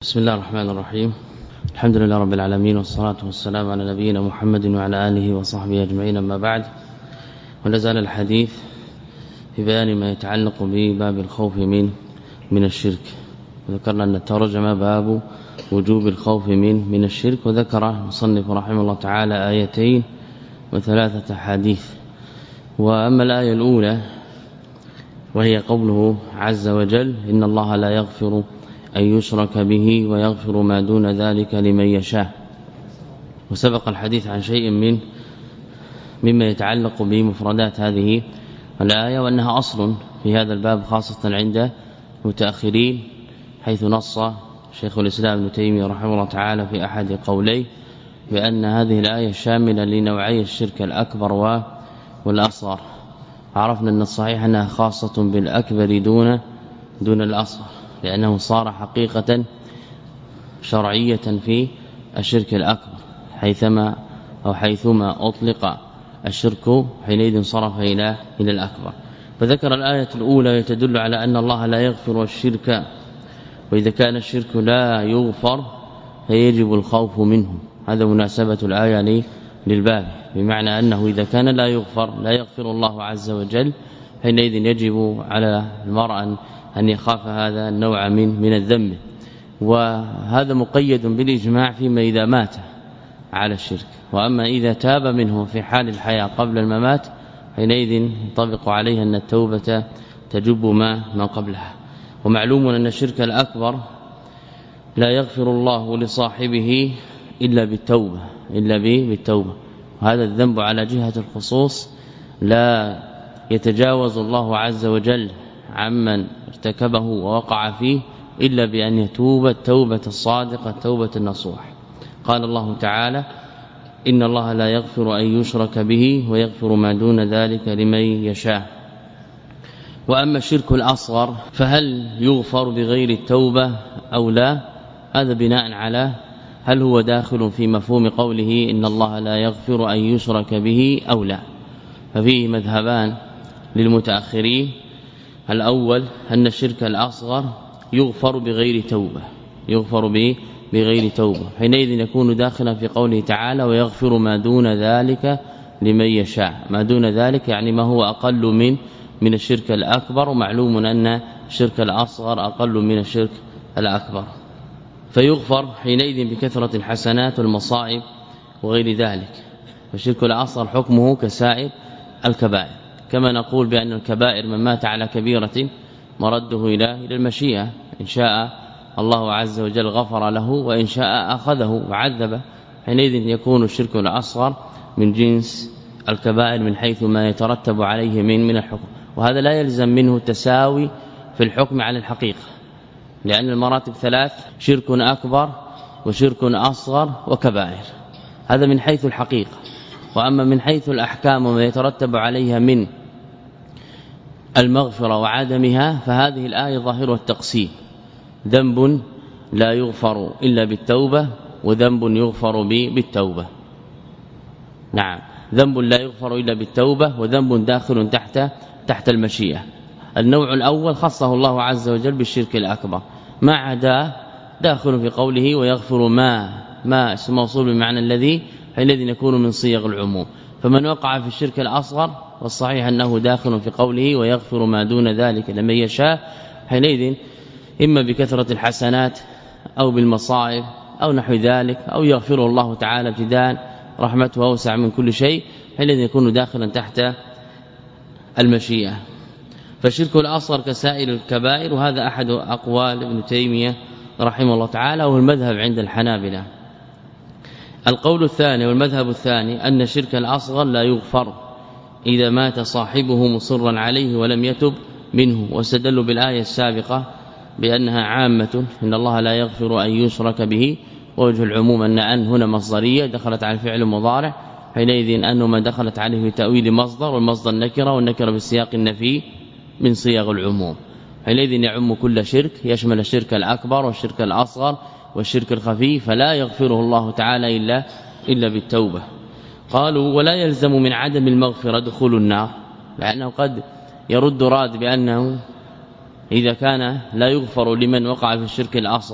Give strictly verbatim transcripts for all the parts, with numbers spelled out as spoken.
بسم الله الرحمن الرحيم. الحمد لله رب العالمين، والصلاة والسلام على نبينا محمد وعلى آله وصحبه أجمعين، أما بعد. ونزال الحديث في بيان ما يتعلق بباب الخوف من من الشرك. وذكرنا أن الترجمة باب وجوب الخوف من من الشرك، وذكر المصنف رحمه الله تعالى آيتين وثلاثة حديث. وأما الآية الأولى وهي قوله عز وجل: إن الله لا يغفر أن يشرك به ويغفر ما دون ذلك لمن يشاء. وسبق الحديث عن شيء من مما يتعلق بمفردات هذه الآية، وأنها أصل في هذا الباب خاصة عند المتأخرين، حيث نص شيخ الإسلام ابن تيمية رحمه الله تعالى في أحد قوليه بأن هذه الآية شاملة لنوعي الشرك الأكبر والأصغر. عرفنا أن الصحيح أنها خاصة بالأكبر دون دون الأصغر، لأنه صار حقيقة شرعية في الشرك الأكبر، حيثما أو حيثما أطلق الشرك حينئذ صرف إلى إلى الأكبر. فذكر الآية الأولى تدل على أن الله لا يغفر الشرك، وإذا كان الشرك لا يغفر فيجب الخوف منه. هذا مناسبة الآية للباب، بمعنى أنه إذا كان لا يغفر لا يغفر الله عز وجل، حينئذ يجب على المرء أن يخاف هذا النوع من من الذنب. وهذا مقيد بالإجماع فيما إذا مات على الشرك، وأما إذا تاب منه في حال الحياة قبل الممات حينئذ ينطبق عليه أن التوبة تجب ما ما قبلها. ومعلوم أن الشرك الأكبر لا يغفر الله لصاحبه إلا بالتوبة إلا بالتوبة وهذا الذنب على جهة الخصوص لا يتجاوز الله عز وجل عمن ارتكبه ووقع فيه إلا بأن يتوب التوبة الصادقة التوبة النصوح. قال الله تعالى: إن الله لا يغفر أن يشرك به ويغفر ما دون ذلك لمن يشاء. وأما الشرك الأصغر فهل يغفر بغير التوبة أو لا؟ هذا بناء على هل هو داخل في مفهوم قوله إن الله لا يغفر أن يشرك به أو لا. ففيه مذهبان للمتأخرين: الأول أن الشرك الأصغر يغفر بغير توبة يغفر به بغير توبة حينئذ يكون داخلا في قوله تعالى: ويغفر ما دون ذلك لمن يشاء. ما دون ذلك يعني ما هو أقل من من الشرك الأكبر، ومعلوم أن الشرك الأصغر أقل من الشرك الأكبر، فيغفر حينئذ بكثرة الحسنات والمصائب وغير ذلك. فالشرك الأصغر حكمه كسائر الكبائر، كما نقول بأن الكبائر من مات على كبيرة مرده إلى إلى المشيئة، إن شاء الله عز وجل غفر له، وإن شاء أخذه وعذبه. حينئذ يكون الشرك الأصغر من جنس الكبائر من حيث ما يترتب عليه من من الحكم، وهذا لا يلزم منه تساوي في الحكم على الحقيقة، لأن المراتب ثلاث: شرك أكبر وشرك أصغر وكبائر. هذا من حيث الحقيقة. وأما من حيث الأحكام وما يترتب عليها من المغفرة وعدمها، فهذه الآية ظاهرها التقسيم: ذنب لا يغفر إلا بالتوبة، وذنب يغفر بالتوبة. نعم، ذنب لا يغفر إلا بالتوبة، وذنب داخل تحت تحت المشيئة. النوع الأول خصه الله عز وجل بالشرك الأكبر، ما عدا داخل في قوله ويغفر ما ما اسم موصول بمعنى الذي، حينئذ يكون من صيغ العموم. فمن وقع في الشرك الأصغر والصحيح أنه داخل في قوله ويغفر ما دون ذلك لمن يشاء، حينئذ إما بكثرة الحسنات أو بالمصائب أو نحو ذلك، أو يغفره الله تعالى ابتداء، رحمته أوسع من كل شيء، حينئذ يكون داخلا تحت المشيئة. فالشرك الأصغر كسائر الكبائر، وهذا أحد أقوال ابن تيمية رحمه الله تعالى، وهو المذهب عند الحنابلة. القول الثاني والمذهب الثاني أن الشرك الأصغر لا يغفر إذا مات صاحبه مصرا عليه ولم يتب منه، واستدلوا بالآية السابقة بأنها عامة: إن الله لا يغفر أن يشرك به. ووجه العموم أن أن هنا مصدرية دخلت على الفعل المضارع، حينئذ أنه ما دخلت عليه بتأويل مصدر، والمصدر نكرة، والنكرة بالسياق النفي من صيغ العموم، حينئذ يعم كل شرك، يشمل الشرك الأكبر والشرك الأصغر والشرك الخفي، فلا يغفره الله تعالى إلا إلا بالتوبة. قالوا: ولا يلزم من عدم المغفرة دخول النار، لأنه قد يرد راد بأنه إذا كان لا يغفر لمن وقع في الشرك الأصغر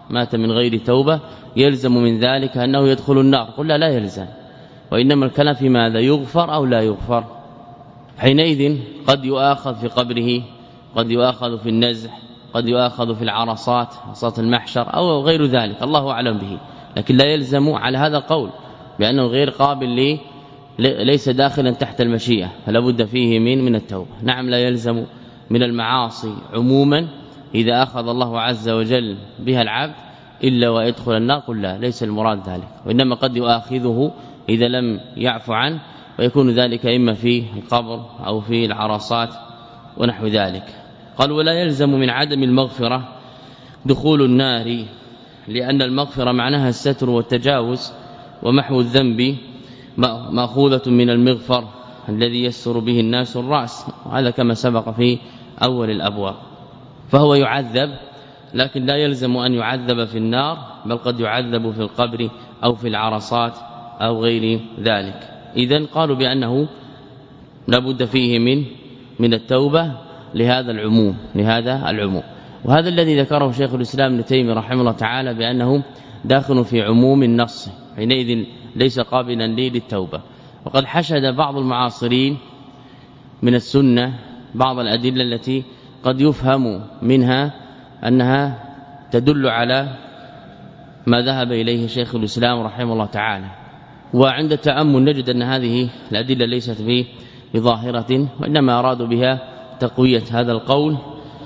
مات من غير توبة يلزم من ذلك أنه يدخل النار؟ قلنا لا يلزم، وإنما الكلام في ماذا؟ يغفر أو لا يغفر؟ حينئذ قد يؤاخذ في قبره، قد يؤاخذ في النزح، قد يؤاخذ في العرصات عرصات المحشر أو غير ذلك، الله أعلم به، لكن لا يلزم على هذا القول بأنه غير قابل لي ليس داخلا تحت المشيئة، فلا بد فيه من من التوبة. نعم لا يلزم من المعاصي عموما إذا أخذ الله عز وجل بها العبد إلا ويدخل النار، قل لا، ليس المراد ذلك، وإنما قد يؤاخذه إذا لم يعفو عنه، ويكون ذلك إما في القبر أو في العرصات ونحو ذلك. قال ولا يلزم من عدم المغفرة دخول النار، لأن المغفرة معناها الستر والتجاوز ومحو الذنب، مأخوذة من المغفر الذي يستر به الناس الرأس، وهذا كما سبق في أول الأبواب. فهو يعذب لكن لا يلزم أن يعذب في النار، بل قد يعذب في القبر أو في العرصات أو غير ذلك. إذن قالوا بأنه لا بد فيه من من التوبة لهذا العموم لهذا العموم وهذا الذي ذكره شيخ الإسلام ابن تيمية رحمه الله تعالى بأنه داخل في عموم النص، حينئذ ليس قابلا لي للتوبة. وقد حشد بعض المعاصرين من السنة بعض الأدلة التي قد يفهم منها أنها تدل على ما ذهب إليه شيخ الإسلام رحمه الله تعالى، وعند التأمل نجد أن هذه الأدلة ليست بظاهرة، وإنما أرادوا بها تقوية هذا القول،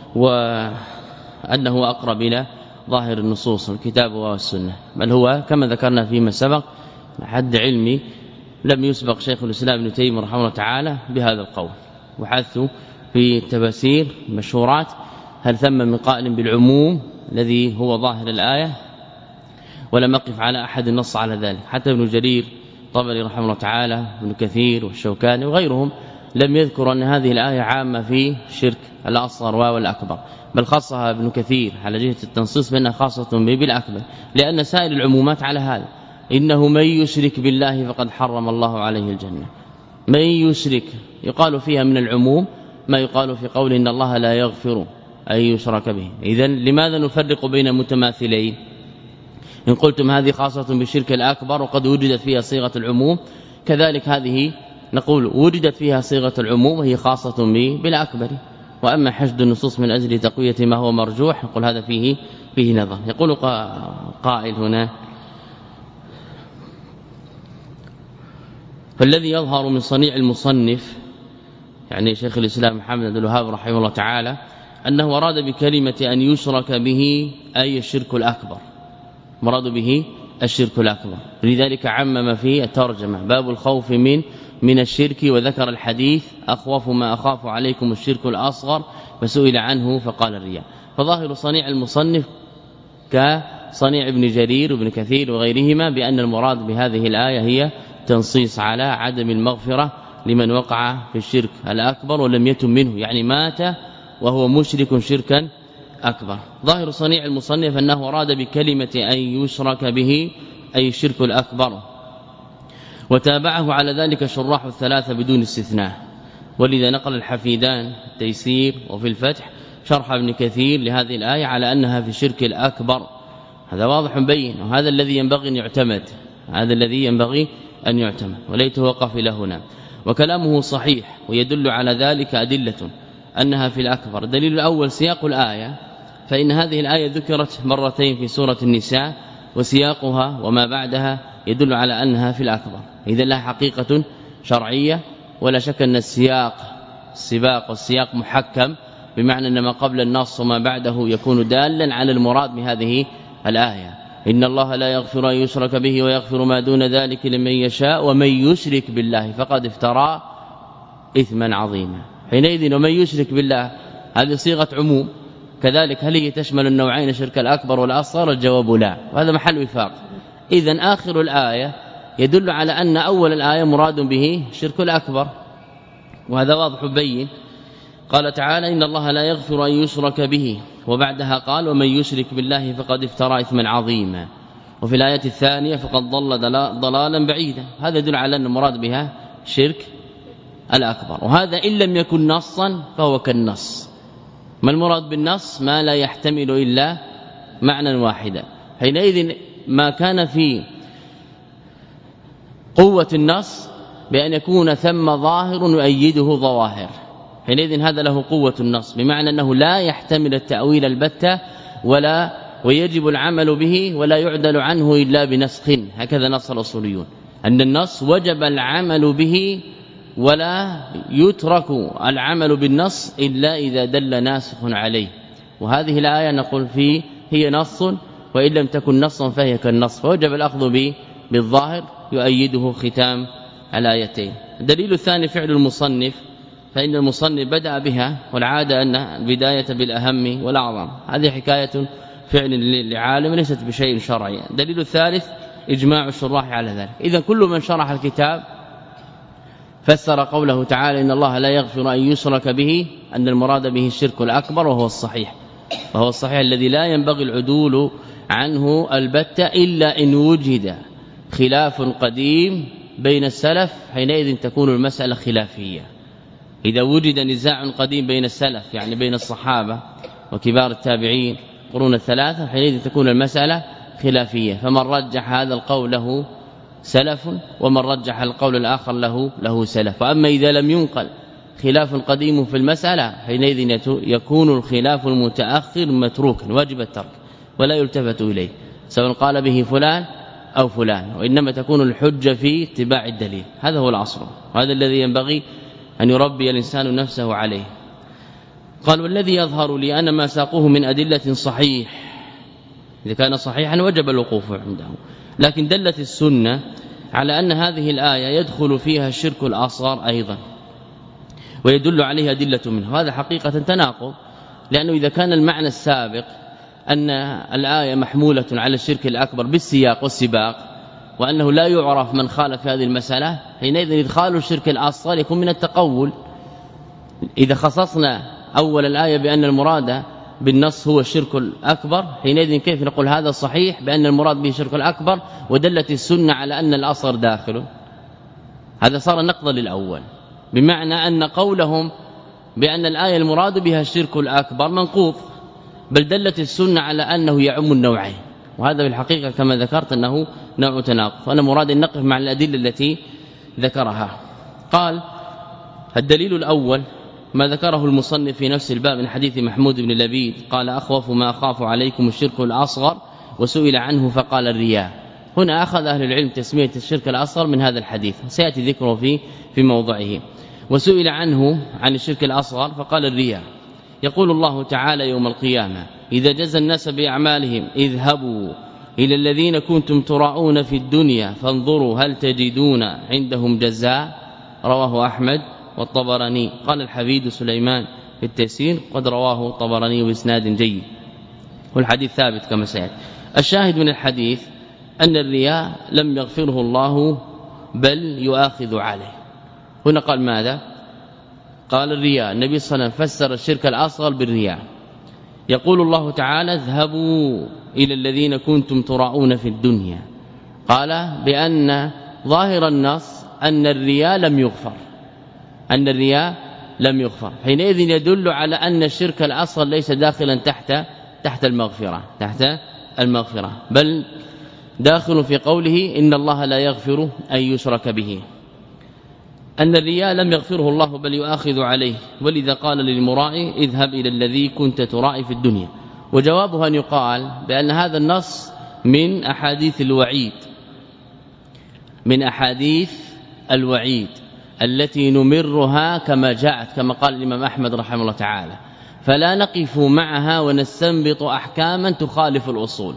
وأنه أقرب إلى ظاهر النصوص الكتاب والسنة، بل هو كما ذكرنا فيما سبق حد علمي لم يسبق شيخ الإسلام ابن تيمية رحمه الله تعالى بهذا القول، وحثوا في التفاسير مشهورات هل ثم من قائل بالعموم الذي هو ظاهر الآية، ولم أقف على أحد النص على ذلك، حتى ابن جرير طبري رحمه الله تعالى ابن كثير والشوكاني وغيرهم لم يذكر أن هذه الآية عامة في الشرك الأصغر والأكبر، بل خصها ابن كثير على جهة التنصيص بأنها خاصة بالأكبر، لأن سائر العمومات على هذا، إنه من يشرك بالله فقد حرم الله عليه الجنة. من يشرك يقال فيها من العموم ما يقال في قول إن الله لا يغفر أن يشرك به. إذن لماذا نفرق بين متماثلين؟ إن قلتم هذه خاصة بالشرك الأكبر وقد وجدت فيها صيغة العموم، كذلك هذه نقول وجدت فيها صيغة العموم وهي خاصة بالأكبر. وأما حشد النصوص من أجل تقوية ما هو مرجوح نقول هذا فيه فيه نظر. يقول قائل هنا فالذي يظهر من صنيع المصنف يعني شيخ الإسلام محمد بن الوهاب رحمه الله تعالى أنه أراد بكلمة أن يشرك به أي الشرك الأكبر، مراد به الشرك الأكبر، لذلك عمم في الترجمة باب الخوف من من الشرك، وذكر الحديث أخوف ما أخاف عليكم الشرك الأصغر، فسئل عنه فقال الرياء. فظاهر صنيع المصنف كصنيع ابن جرير وابن كثير وغيرهما بأن المراد بهذه الآية هي تنصيص على عدم المغفرة لمن وقع في الشرك الأكبر ولم يتم منه، يعني مات وهو مشرك شركا أكبر. ظاهر صنيع المصنف أنه أراد بكلمة أن يشرك به أي الشرك الأكبر، وتابعه على ذلك شراح الثلاثة بدون استثناء، ولذا نقل الحفيدان التيسير وفي الفتح شرح ابن كثير لهذه الآية على أنها في الشرك الأكبر. هذا واضح بين، وهذا الذي ينبغي أن يعتمد، هذا الذي ينبغي أن يعتمد، وليته وقف له هنا. وكلامه صحيح ويدل على ذلك أدلة أنها في الأكبر. الدليل الأول سياق الآية، فإن هذه الآية ذكرت مرتين في سورة النساء، وسياقها وما بعدها يدل على أنها في الأكبر، إذا لها حقيقة شرعية، ولا شك أن السياق السباق والسياق محكم، بمعنى أن ما قبل النص وما بعده يكون دالا على المراد بهذه الآية. إن الله لا يغفر أن يشرك به ويغفر ما دون ذلك لمن يشاء ومن يشرك بالله فقد افترى إثما عظيما. حينئذ ومن يشرك بالله هذه صيغة عموم، كذلك هل هي تشمل النوعين الشرك الأكبر والأصغر؟ الجواب لا، وهذا محل وفاق. إذن آخر الآية يدل على أن أول الآية مراد به الشرك الأكبر، وهذا واضح بين. قال تعالى إن الله لا يغفر أن يشرك به، وبعدها قال ومن يشرك بالله فقد افترى إثما عظيما، وفي الآية الثانية فقد ضل ضلالا بعيدا. هذا يدل على أن المراد بها شرك الأكبر، وهذا إن لم يكن نصا فهو كالنص. ما المراد بالنص؟ ما لا يحتمل إلا معنى واحدا. حينئذ ما كان في قوة النص بأن يكون ثم ظاهر يؤيده ظواهر، حينئذ هذا له قوة النص، بمعنى أنه لا يحتمل التأويل البتة ولا ويجب العمل به ولا يعدل عنه إلا بنسخ. هكذا نص الأصوليون أن النص وجب العمل به ولا يترك العمل بالنص إلا إذا دل ناسخ عليه. وهذه الآية نقول فيه هي نص وإن لم تكن نصا فهي كالنص، فوجب الأخذ به بالظاهر يؤيده ختام الآيتين. الدليل الثاني فعل المصنف، فإن المصنف بدأ بها والعادة أن البداية بالأهم والأعظم، هذه حكاية فعل لعالم ليست بشيء شرعي. الدليل الثالث إجماع الشراح على ذلك. إذا كل من شرح الكتاب فسر قوله تعالى إن الله لا يغفر أن يشرك به أن المراد به الشرك الأكبر، وهو الصحيح، وهو الصحيح الذي لا ينبغي العدول عنه البتة إلا إن وجد خلاف قديم بين السلف، حينئذ تكون المسألة خلافية. إذا وجد نزاع قديم بين السلف يعني بين الصحابة وكبار التابعين قرون الثلاثة، حينئذ تكون المسألة خلافية، فمن رجح هذا القول له سلف ومن رجح القول الآخر له له سلف. وأما إذا لم ينقل خلاف قديم في المسألة حينئذ يكون الخلاف المتأخر متروكا واجب الترك ولا يلتفت إليه سواء قال به فلان أو فلان، وإنما تكون الحجة في اتباع الدليل. هذا هو العصر، وهذا الذي ينبغي أن يربي الإنسان نفسه عليه. قال والذي يظهر لي أن ما ساقوه من أدلة صحيح، إذا كان صحيحا وجب الوقوف عنده، لكن دلت السنة على أن هذه الآية يدخل فيها الشرك الأصغر أيضا ويدل عليها أدلة منه. هذا حقيقة تناقض، لأنه إذا كان المعنى السابق أن الآية محمولة على الشرك الأكبر بالسياق والسباق وأنه لا يعرف من خالف في هذه المسألة، حينئذ إدخال الشرك الأصغر يكون من التقول. إذا خصصنا أول الآية بأن المراد بالنص هو الشرك الأكبر، حينئذ كيف نقول هذا صحيح بأن المراد به الشرك الأكبر ودلت السنة على أن الأصغر داخل؟ هذا صار نقضا للأول، بمعنى أن قولهم بأن الآية المراد بها الشرك الأكبر منقوض، بل دلت السنة على أنه يعم النوعين، وهذا بالحقيقة كما ذكرت أنه نوع تناقض. وأنا مراد أن نقف مع الأدلة التي ذكرها. قال الدليل الأول ما ذكره المصنف في نفس الباب من حديث محمود بن لبيد قال أخوف ما أخاف عليكم الشرك الأصغر، وسئل عنه فقال الرياء. هنا أخذ أهل العلم تسمية الشرك الأصغر من هذا الحديث، سيأتي ذكره في في موضعه. وسئل عنه عن الشرك الأصغر فقال الرياء. يقول الله تعالى يوم القيامة إذا جزى الناس بأعمالهم اذهبوا إلى الذين كنتم تراءون في الدنيا فانظروا هل تجدون عندهم جزاء، رواه أحمد والطبراني. قال الحفيد سليمان في التيسير قد رواه الطبراني بإسناد جيد، والحديث ثابت كما سيأتي. الشاهد من الحديث أن الرياء لم يغفره الله بل يؤاخذ عليه. هنا قال ماذا؟ قال الرياء. النبي صلى الله عليه وسلم فسر الشرك الأصغر بالرياء. يقول الله تعالى اذهبوا إلى الذين كنتم تراءون في الدنيا، قال بأن ظاهر النص أن الرياء لم يغفر، أن الرياء لم يغفر، حينئذ يدل على أن الشرك الأصغر ليس داخلا تحت تحت المغفرة تحت المغفرة بل داخل في قوله إن الله لا يغفر أن يشرك به. أن الرياء لم يغفره الله بل يؤاخذ عليه، ولذا قال للمرائي اذهب إلى الذي كنت تراعي في الدنيا. وجوابه أن يقال بأن هذا النص من أحاديث الوعيد من أحاديث الوعيد التي نمرها كما جاءت كما قال الإمام أحمد رحمه الله تعالى، فلا نقف معها ونستنبط أحكاما تخالف الأصول.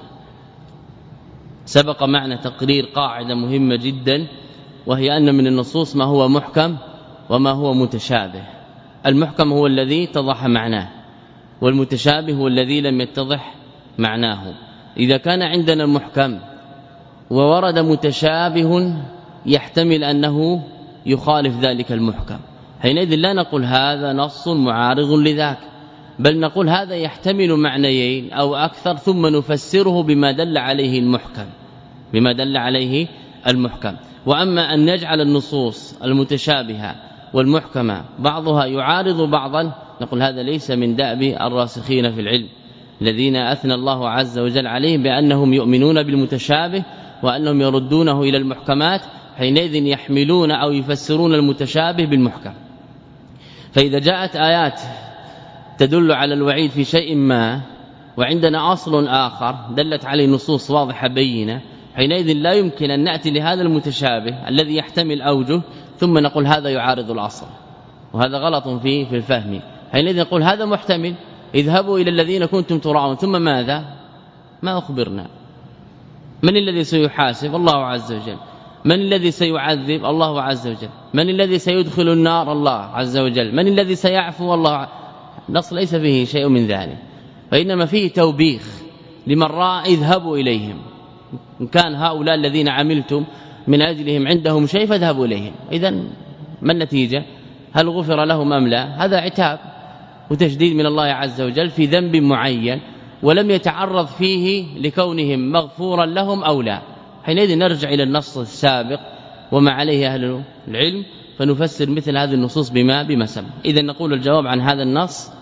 سبق معنا تقرير قاعدة مهمة جدا، وهي أن من النصوص ما هو محكم وما هو متشابه. المحكم هو الذي اتضح معناه، والمتشابه هو الذي لم يتضح معناه. إذا كان عندنا المحكم وورد متشابه يحتمل أنه يخالف ذلك المحكم، حينئذ لا نقول هذا نص معارض لذاك، بل نقول هذا يحتمل معنيين أو أكثر ثم نفسره بما دل عليه المحكم بما دل عليه المحكم. وأما أن نجعل النصوص المتشابهة والمحكمة بعضها يعارض بعضا، نقول هذا ليس من دأب الراسخين في العلم، الذين أثنى الله عز وجل عليهم بأنهم يؤمنون بالمتشابه وأنهم يردونه إلى المحكمات، حينئذ يحملون أو يفسرون المتشابه بالمحكم. فإذا جاءت آيات تدل على الوعيد في شيء ما وعندنا أصل آخر دلت عليه نصوص واضحة بينة، حينئذ لا يمكن أن نأتي لهذا المتشابه الذي يحتمل أوجه ثم نقول هذا يعارض الأصل، وهذا غلط فيه في الفهم. حينئذ نقول هذا محتمل، اذهبوا إلى الذين كنتم تراءون، ثم ماذا؟ ما أخبرنا. من الذي سيحاسب؟ الله عز وجل. من الذي سيعذب؟ الله عز وجل. من الذي سيدخل النار؟ الله عز وجل. من الذي سيعفو؟ الله. النص ليس فيه شيء من ذلك، وإنما فيه توبيخ لمن رأى اذهبوا إليهم، إن كان هؤلاء الذين عملتم من أجلهم عندهم شيء فاذهبوا إليهم. إذن ما النتيجة؟ هل غفر لهم أم لا؟ هذا عتاب وتشديد من الله عز وجل في ذنب معين ولم يتعرض فيه لكونهم مغفورا لهم أو لا. حينئذ نرجع إلى النص السابق وما عليه أهل العلم فنفسر مثل هذه النصوص بما بما سمى. إذن نقول الجواب عن هذا النص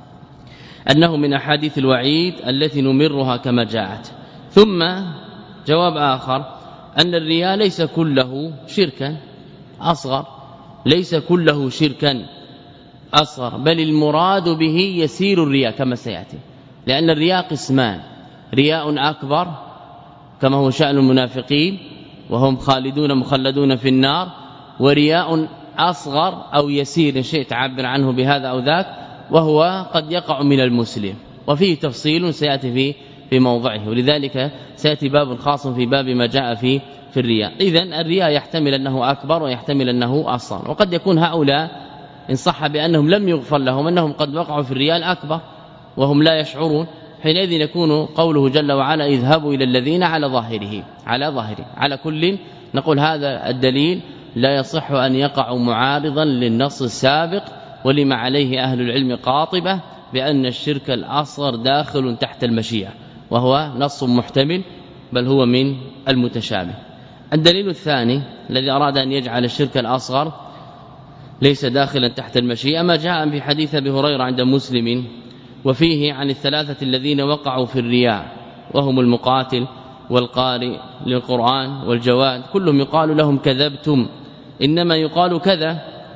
أنه من أحاديث الوعيد التي نمرها كما جاءت. ثم جواب آخر أن الرياء ليس كله شركا أصغر، ليس كله شركا أصغر، بل المراد به يسير الرياء كما سيأتي، لأن الرياء قسمان: رياء أكبر كما هو شأن المنافقين وهم خالدون مخلدون في النار، ورياء أصغر أو يسير إن شئت تعبر عنه بهذا أو ذاك، وهو قد يقع من المسلم، وفيه تفصيل سيأتي فيه في موضعه، ولذلك سيأتي باب خاص في باب ما جاء فيه في الرياء. إذن الرياء يحتمل أنه أكبر ويحتمل أنه أصغر، وقد يكون هؤلاء إن صح بأنهم لم يغفر لهم أنهم قد وقعوا في الرياء الأكبر وهم لا يشعرون، حينئذ يكون قوله جل وعلا اذهبوا إلى الذين على ظاهره على ظاهره على كل. نقول هذا الدليل لا يصح أن يقع معارضا للنص السابق، ولما عليه أهل العلم قاطبة بأن الشرك الأصغر داخل تحت المشيئة، وهو نص محتمل بل هو من المتشابه. الدليل الثاني الذي أراد أن يجعل الشرك الأصغر ليس داخلا تحت المشيئة ما جاء في حديث أبي هريرة عند مسلم، وفيه عن الثلاثة الذين وقعوا في الرياء، وهم المقاتل والقارئ للقرآن والجواد، كلهم يقال لهم كذبتم، إنما يقال كذا،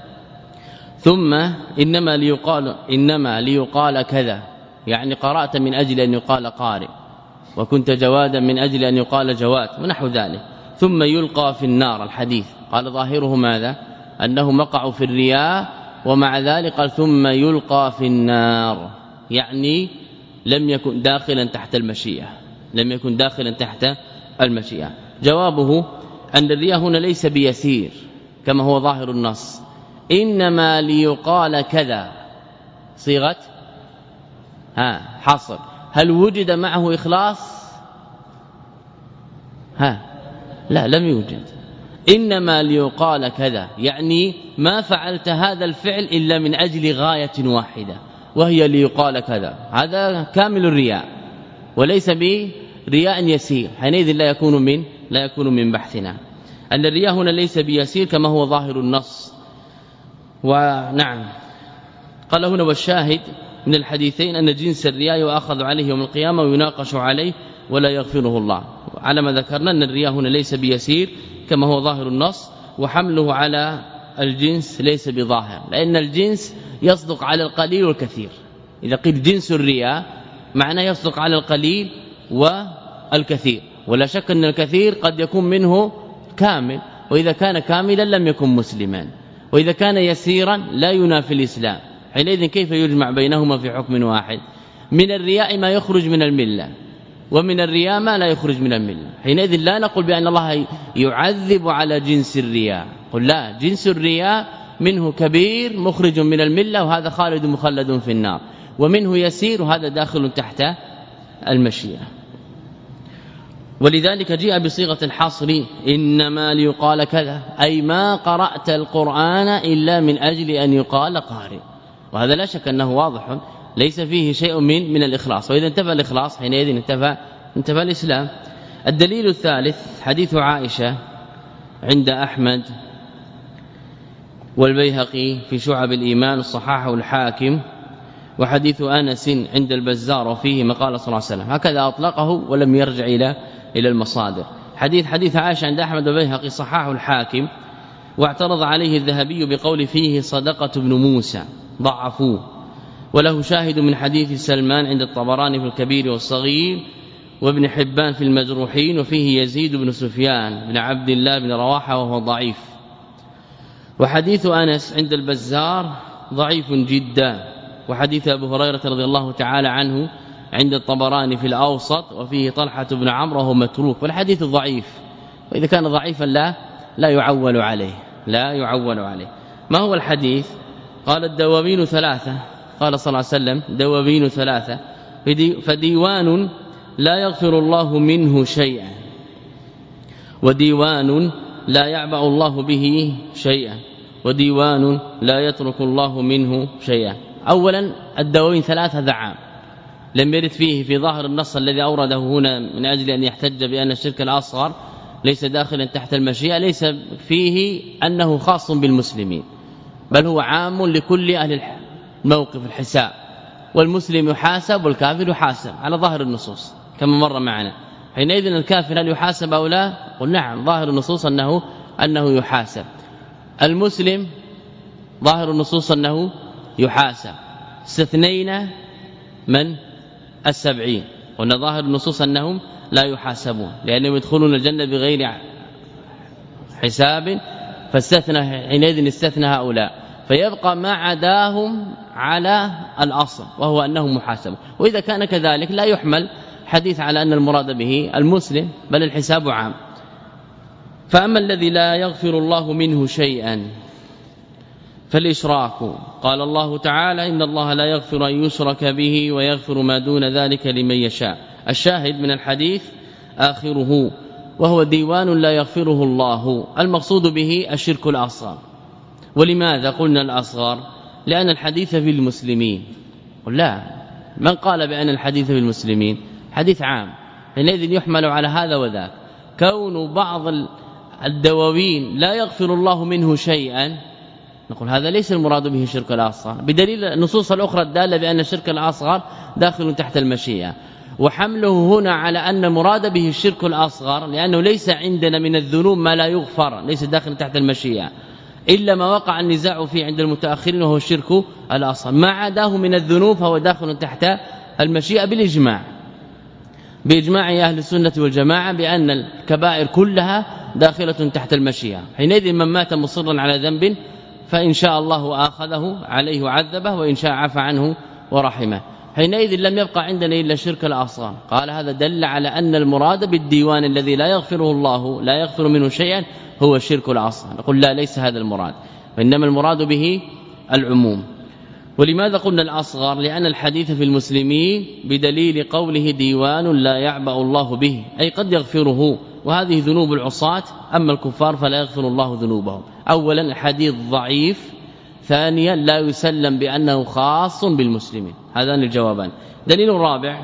ثم إنما ليقال إنما ليقال كذا، يعني قرأت من أجل أن يقال قارئ، وكنت جوادا من أجل أن يقال جواد ونحو ذلك، ثم يلقى في النار. الحديث قال ظاهره ماذا؟ أنهم وقعوا في الرياء، ومع ذلك قال ثم يلقى في النار، يعني لم يكن داخلا تحت المشيئة، لم يكن داخلا تحت المشيئة. جوابه أن الرياء هنا ليس بيسير كما هو ظاهر النص، إنما ليقال كذا، صيغة ها حصر. هل وجد معه إخلاص؟ ها لا، لم يوجد. إنما ليقال كذا، يعني ما فعلت هذا الفعل إلا من أجل غاية واحدة وهي ليقال كذا. هذا كامل الرياء وليس برياء يسير، حينئذ لا يكون من لا يكون من بحثنا أن الرياء هنا ليس بيسير كما هو ظاهر النص. ونعم قال هنا والشاهد من الحديثين أن جنس الرياء يؤخذ عليه يوم القيامة ويناقش عليه ولا يغفره الله. على ما ذكرنا أن الرياء هنا ليس بيسير كما هو ظاهر النص، وحمله على الجنس ليس بظاهر، لأن الجنس يصدق على القليل والكثير. إذا قيل جنس الرياء معناه يصدق على القليل والكثير، ولا شك أن الكثير قد يكون منه كامل، وإذا كان كاملا لم يكن مسلما، وإذا كان يسيرا لا ينافي الإسلام، حينئذ كيف يجمع بينهما في حكم واحد؟ من الرياء ما يخرج من الملة، ومن الرياء ما لا يخرج من الملة. حينئذ لا نقول بأن الله يعذب على جنس الرياء، قل لا، جنس الرياء منه كبير مخرج من الملة وهذا خالد مخلد في النار، ومنه يسير وهذا داخل تحت المشيئة. ولذلك جاء بصيغة الحصر إنما ليقال كذا، أي ما قرأت القرآن إلا من أجل أن يقال قارئ، وهذا لا شك أنه واضح ليس فيه شيء من من الإخلاص، وإذا انتفى الإخلاص حينئذ انتفى انتفى الإسلام. الدليل الثالث حديث عائشة عند أحمد والبيهقي في شعب الإيمان، الصحاح والحاكم، وحديث أنس عند البزار وفيه ما قال صلى الله عليه وسلم، هكذا أطلقه ولم يرجع إلى إلى المصادر. حديث حديث عائشة عند أحمد والبيهقي صححه الحاكم، واعترض عليه الذهبي بقول فيه صدقة بن موسى ضعفوه، وله شاهد من حديث سلمان عند الطبراني في الكبير والصغير وابن حبان في المجروحين، وفيه يزيد بن سفيان بن عبد الله بن رواحة وهو ضعيف. وحديث أنس عند البزار ضعيف جدا. وحديث أبو هريرة رضي الله تعالى عنه عند الطبراني في الأوسط وفيه طلحة بن عمرو وهو متروك، والحديث ضعيف، وإذا كان ضعيفا لا لا يعول عليه لا يعول عليه. ما هو الحديث؟ قال الدواوين ثلاثة، قال صلى الله عليه وسلم دواوين ثلاثة، فديوان لا يغفر الله منه شيئا، وديوان لا يعبأ الله به شيئا، وديوان لا يترك الله منه شيئا. أولا الدواوين ثلاثة هذا عام، لم يرد فيه في ظاهر النص الذي أورده هنا من أجل أن يحتج بأن الشرك الأصغر ليس داخلا تحت المشيئة، ليس فيه أنه خاص بالمسلمين، بل هو عام لكل أهل الموقف الحساب، والمسلم يحاسب والكافر يحاسب على ظاهر النصوص كما مر معنا. حينئذ الكافر هل يحاسب أو لا؟ قل نعم، ظاهر النصوص أنه أنه يحاسب. المسلم ظاهر النصوص أنه يحاسب. استثنينا من؟ السبعين، وأن ظاهر النصوص أنهم لا يحاسبون لأنهم يدخلون الجنة بغير حساب، فاستثنى حينئذ استثنى هؤلاء، فيبقى ما عداهم على الأصل وهو أنهم محاسبون. وإذا كان كذلك لا يحمل حديث على أن المراد به المسلم، بل الحساب عام. فأما الذي لا يغفر الله منه شيئا فالإشراك، قال الله تعالى إن الله لا يغفر أن يشرك به ويغفر ما دون ذلك لمن يشاء. الشاهد من الحديث آخره، وهو ديوان لا يغفره الله، المقصود به الشرك الأصغر. ولماذا قلنا الأصغر؟ لأن الحديث في المسلمين. قل لا، من قال بأن الحديث في المسلمين؟ حديث عام، حينئذ يحمل على هذا وذاك. كون بعض الدواوين لا يغفر الله منه شيئا، نقول هذا ليس المراد به الشرك الأصغر، بدليل النصوص الأخرى الدالة بأن الشرك الأصغر داخل تحت المشيئة. وحمله هنا على أن المراد به الشرك الأصغر لأنه ليس عندنا من الذنوب ما لا يغفر، ليس داخل تحت المشيئة، إلا ما وقع النزاع فيه عند المتأخرين وهو الشرك الأصغر. ما عداه من الذنوب فهو داخل تحت المشيئة بالإجماع، بإجماع أهل السنة والجماعة بأن الكبائر كلها داخلة تحت المشيئة. حينئذ من مات مصرا على ذنب فإن شاء الله آخذه عليه وعذبه، وإن شاء عفى عنه ورحمه. حينئذ لم يبقى عندنا إلا الشرك الأصغر. قال هذا دل على أن المراد بالديوان الذي لا يغفره الله لا يغفر منه شيئا هو الشرك الأصغر. نقول لا، ليس هذا المراد، وإنما المراد به العموم. ولماذا قلنا الأصغر؟ لأن الحديث في المسلمين بدليل قوله ديوان لا يعبأ الله به، أي قد يغفره، وهذه ذنوب العصاة، أما الكفار فلا يغفر الله ذنوبهم. أولا الحديث ضعيف، ثانيا لا يسلم بأنه خاص بالمسلمين. هذان الجوابان. دليل رابع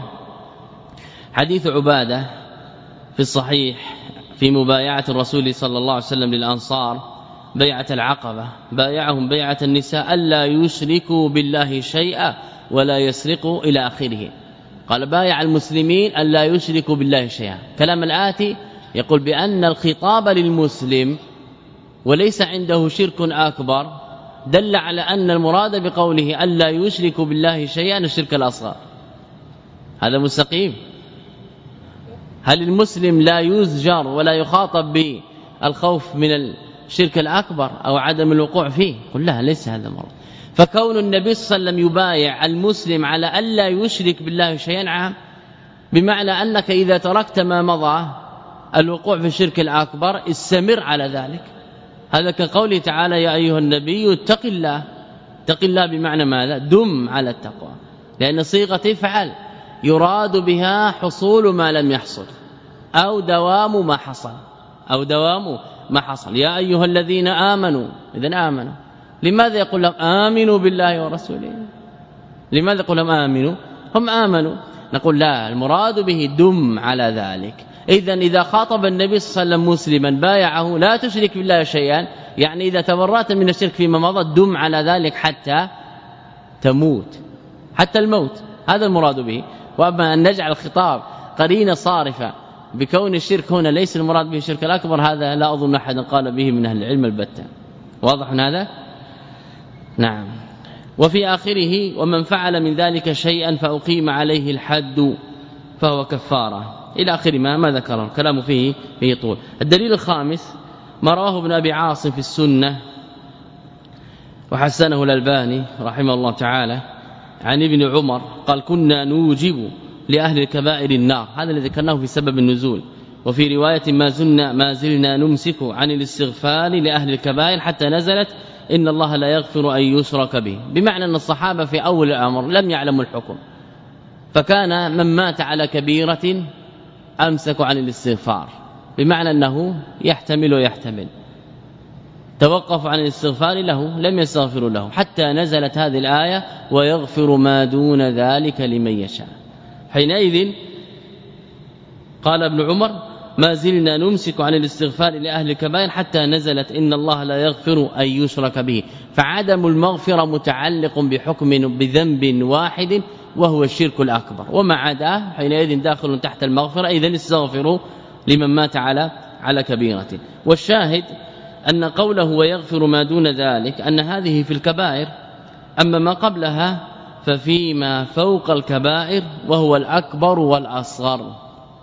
حديث عبادة في الصحيح في مبايعة الرسول صلى الله عليه وسلم للأنصار بيعة العقبة، بايعهم بيعة النساء ألا يشركوا بالله شيئا ولا يسرقوا إلى آخره. قال بايع المسلمين ألا يشركوا بالله شيئا. كلام الآتي يقول بأن الخطاب للمسلم وليس عنده شرك أكبر، دل على أن المراد بقوله ألا يشركوا بالله شيئا الشرك الأصغر. هذا مستقيم. هل المسلم لا يزجر ولا يخاطب بالخوف من الشرك الأكبر أو عدم الوقوع فيه؟ قل لا، ليس هذا المراد. فكون النبي صلى الله عليه وسلم يبايع المسلم على ألا يشرك بالله شيئا عام، بمعنى أنك إذا تركت ما مضى الوقوع في الشرك الأكبر استمر على ذلك. هذا كقوله تعالى يا أيها النبي اتق الله. اتق الله بمعنى ماذا؟ دم على التقوى، لأن صيغة افعل يراد بها حصول ما لم يحصل أو دوام ما حصل أو دوام ما حصل. يا أيها الذين آمنوا، إذن آمنوا. لماذا يقول لهم آمنوا بالله ورسوله؟ لماذا يقول لهم آمنوا؟ هم آمنوا. نقول لا، المراد به دم على ذلك. إذن إذا خاطب النبي صلى الله عليه وسلم مسلما بايعه لا تشرك بالله شيئا، يعني إذا تبرأت من الشرك فيما مضى دم على ذلك حتى تموت. حتى الموت، هذا المراد به. وأما أن نجعل الخطاب قرينة صارفة بكون الشرك هنا ليس المراد به الشرك الأكبر، هذا لا أظن أحدا قال به من أهل العلم البتة. واضح هذا؟ نعم. وفي آخره ومن فعل من ذلك شيئا فأقيم عليه الحد فهو كفارة إلى آخر ما ما ذكره، الكلام فيه فيه طول. الدليل الخامس ما رواه ابن أبي عاصم في السنة وحسنه الألباني رحمه الله تعالى عن ابن عمر قال كنا نوجب لأهل الكبائر النار، هذا الذي ذكرناه في سبب النزول. وفي رواية ما زلنا ما زلنا نمسك عن الاستغفار لأهل الكبائر حتى نزلت إن الله لا يغفر أن يشرك به، بمعنى أن الصحابة في أول الأمر لم يعلموا الحكم، فكان من مات على كبيرة أمسك عن الاستغفار، بمعنى أنه يحتمل ويحتمل، توقف عن الاستغفار له لم يستغفروا له حتى نزلت هذه الآية ويغفر ما دون ذلك لمن يشاء. حينئذ قال ابن عمر ما زلنا نمسك عن الاستغفار لأهل الكبائر حتى نزلت إن الله لا يغفر أن يشرك به، فعدم المغفرة متعلق بحكم بذنب واحد وهو الشرك الأكبر، وما عداه حينئذ داخل تحت المغفرة، إذن استغفروا لمن مات على على كبيرة. والشاهد أن قوله ويغفر ما دون ذلك أن هذه في الكبائر، أما ما قبلها ففيما فوق الكبائر وهو الأكبر والأصغر،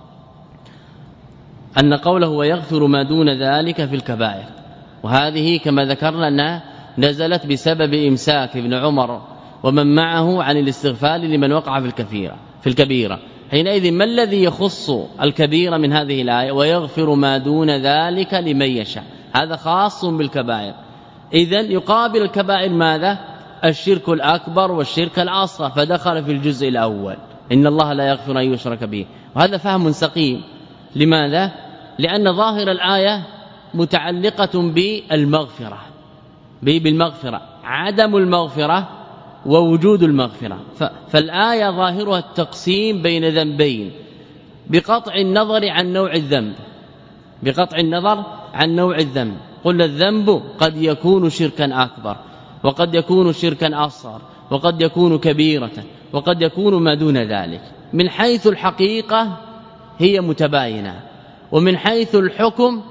أن قوله ويغفر ما دون ذلك في الكبائر، وهذه كما ذكرنا أنها نزلت بسبب إمساك ابن عمر ومن معه عن الاستغفار لمن وقع في الكثيرة في الكبيرة. حينئذ ما الذي يخص الكبيرة من هذه الآية؟ ويغفر ما دون ذلك لمن يشاء، هذا خاص بالكبائر. إذن يقابل الكبائر ماذا؟ الشرك الأكبر والشرك الأصغر، فدخل في الجزء الأول إن الله لا يغفر أن يشرك به. وهذا فهم سقيم. لماذا؟ لأن ظاهر الآية متعلقة بالمغفرة بالمغفرة عدم المغفرة ووجود المغفرة، فالآية ظاهرها التقسيم بين ذنبين بقطع النظر عن نوع الذنب بقطع النظر عن نوع الذنب. قل الذنب قد يكون شركا أكبر وقد يكون شركا أصغر وقد يكون كبيرة وقد يكون ما دون ذلك. من حيث الحقيقة هي متباينة، ومن حيث الحكم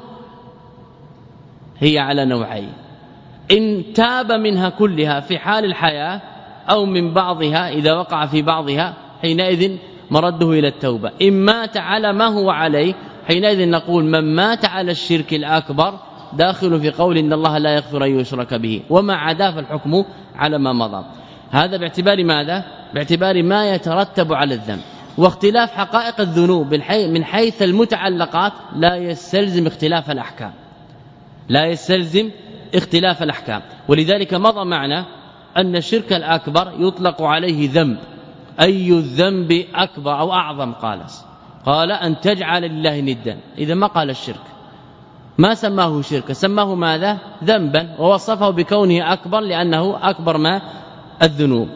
هي على نوعين، إن تاب منها كلها في حال الحياة أو من بعضها إذا وقع في بعضها حينئذ مرده إلى التوبة. إن مات على ما هو عليه حينئذ نقول من مات على الشرك الأكبر داخل في قول إن الله لا يغفر أن يشرك به، وما عدا فالحكم على ما مضى. هذا باعتبار ماذا؟ باعتبار ما يترتب على الذنب. واختلاف حقائق الذنوب من حيث المتعلقات لا يستلزم اختلاف الأحكام لا يستلزم اختلاف الأحكام. ولذلك مضى معنا أن الشرك الأكبر يطلق عليه ذنب. أي الذنب أكبر أو أعظم؟ قال قال أن تجعل لله ندا. إذا ما قال الشرك، ما سماه شركا، سماه ماذا؟ ذنبا، ووصفه بكونه أكبر لأنه أكبر ما الذنوب.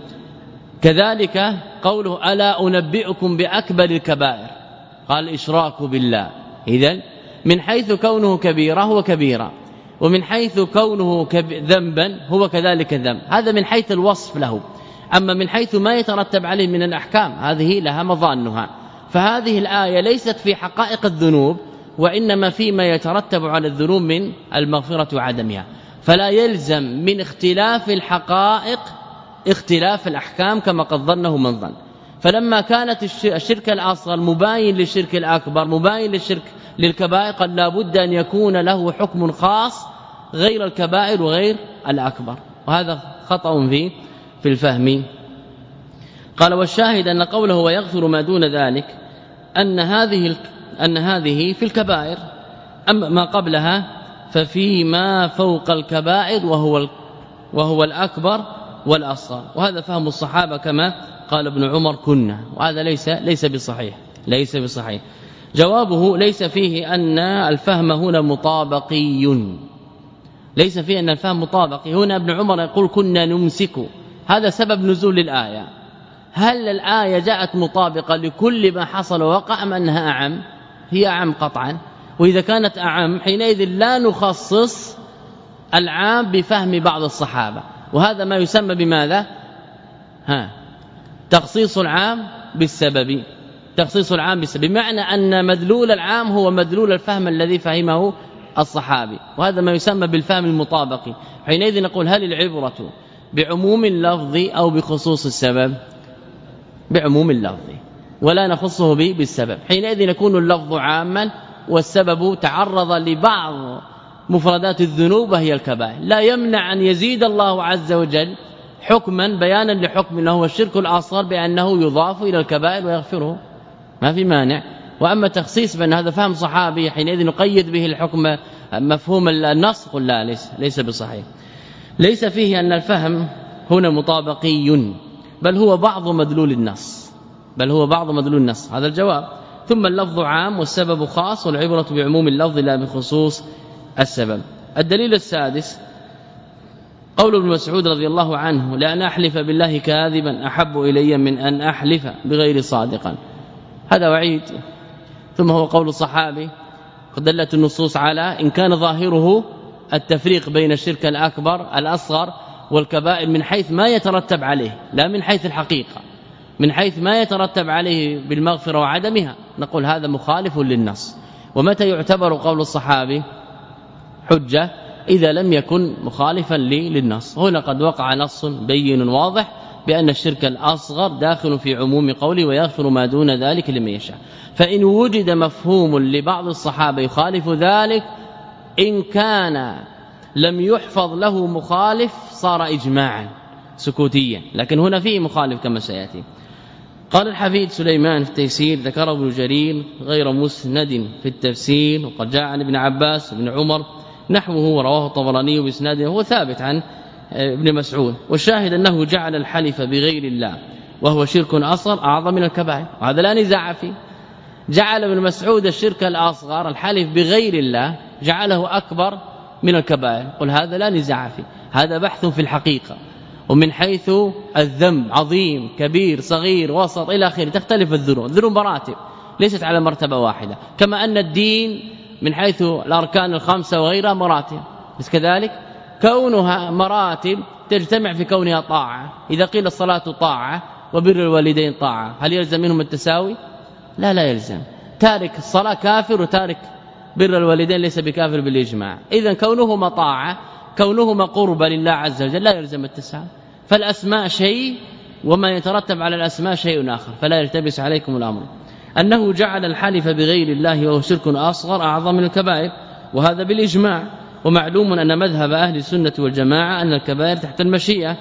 كذلك قوله ألا أنبئكم بأكبر الكبائر، قال إشراك بالله. إذن من حيث كونه كبيرة هو كبيرة، ومن حيث كونه ذنبا هو كذلك ذنب، هذا من حيث الوصف له. أما من حيث ما يترتب عليه من الأحكام هذه لها مظانها. فهذه الآية ليست في حقائق الذنوب، وإنما فيما يترتب على الذنوب من المغفرة وعدمها. فلا يلزم من اختلاف الحقائق اختلاف الأحكام كما قد ظنه من ظن. فلما كانت الشرك الأصغر مباين للشرك الأكبر مباين للشرك للكبائر، قد لا بد أن يكون له حكم خاص غير الكبائر وغير الأكبر، وهذا خطأ في في الفهم. قال والشاهد أن قوله ويغفر ما دون ذلك أن هذه أن هذه في الكبائر، أما ما قبلها ففيما فوق الكبائر وهو وهو الأكبر والأصغر. وهذا فهم الصحابة كما قال ابن عمر كنا، وهذا ليس ليس بصحيح ليس بصحيح. جوابه ليس فيه أن الفهم هنا مطابقي، ليس فيه أن الفهم مطابقي. هنا ابن عمر يقول كنا نمسك، هذا سبب نزول الآية. هل الآية جاءت مطابقة لكل ما حصل ووقع أم أنها أعم؟ هي أعم قطعا. وإذا كانت أعم حينئذ لا نخصص العام بفهم بعض الصحابة، وهذا ما يسمى بماذا؟ ها تخصيص العام بالسبب تخصيص العام بالسبب بمعنى أن مدلول العام هو مدلول الفهم الذي فهمه الصحابي، وهذا ما يسمى بالفهم المطابقي. حينئذ نقول هل العبرة بعموم اللفظ أو بخصوص السبب؟ بعموم اللفظ، ولا نخصه به بالسبب. حينئذ يكون اللفظ عاما والسبب تعرض لبعض مفردات الذنوب وهي الكبائر. لا يمنع أن يزيد الله عز وجل حكما بيانا لحكم انه هو الشرك الاصغر بانه يضاف الى الكبائر ويغفره، ما في مانع. واما تخصيص بان هذا فهم صحابي حينئذ نقيد به الحكم مفهوم النص، قل لا ليس, ليس بصحيح. ليس فيه أن الفهم هنا مطابقي، بل هو بعض مدلول النص بل هو بعض مدلول النص هذا الجواب. ثم اللفظ عام والسبب خاص، والعبرة بعموم اللفظ لا بخصوص السبب. الدليل السادس قول ابن مسعود رضي الله عنه: لأن أحلف بالله كاذبا أحب إلي من أن أحلف بغير صادقا. هذا وعيد. ثم هو قول الصحابي قد دلت النصوص على إن كان ظاهره التفريق بين الشرك الأكبر الأصغر والكبائر من حيث ما يترتب عليه، لا من حيث الحقيقة، من حيث ما يترتب عليه بالمغفرة وعدمها، نقول هذا مخالف للنص. ومتى يعتبر قول الصحابي حجة؟ إذا لم يكن مخالفا للنص. هنا قد وقع نص بين واضح بأن الشرك الأصغر داخل في عموم قوله ويغفر ما دون ذلك لمن يشاء. فإن وجد مفهوم لبعض الصحابة يخالف ذلك، إن كان لم يحفظ له مخالف صار إجماعا سكوتيا، لكن هنا فيه مخالف كما سيأتي. قال الحفيد سليمان في التيسير: ذكره ابن جرير غير مسند في التفسير، وقد جاء عن ابن عباس بن عمر نحوه، ورواه الطبراني بإسناده وهو ثابت عن ابن مسعود. والشاهد أنه جعل الحلف بغير الله وهو شرك أصغر أعظم من الكبائر، وهذا لا نزاع فيه. جعل ابن مسعود الشرك الأصغر الحلف بغير الله جعله أكبر من الكبائر، قل هذا لا نزاع فيه، هذا بحث في الحقيقة. ومن حيث الذنب عظيم كبير صغير وسط إلى آخره تختلف الذنوب، الذنوب مراتب ليست على مرتبة واحدة، كما أن الدين من حيث الأركان الخمسة وغيرها مراتب، بس كذلك كونها مراتب تجتمع في كونها طاعة. إذا قيل الصلاة طاعة وبر الوالدين طاعة، هل يلزم منهم التساوي؟ لا لا يلزم. تارك الصلاة كافر وتارك بر الوالدين ليس بكافر بالإجماع. إذن كونهما طاعة كونهما قرب لله عز وجل لا يلزم التساوي. فالأسماء شيء وما يترتب على الأسماء شيء آخر، فلا يلتبس عليكم الأمر. أنه جعل الحلف بغير الله وهو شرك أصغر أعظم من الكبائر، وهذا بالإجماع. ومعلوم أن مذهب أهل السنة والجماعة أن الكبائر تحت المشيئة،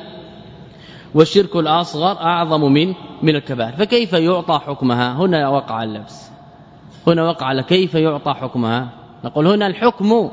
والشرك الأصغر أعظم من من الكبائر. فكيف يعطى حكمها؟ هنا وقع اللبس، هنا وقع على كيف يعطى حكمها. نقول هنا الحكم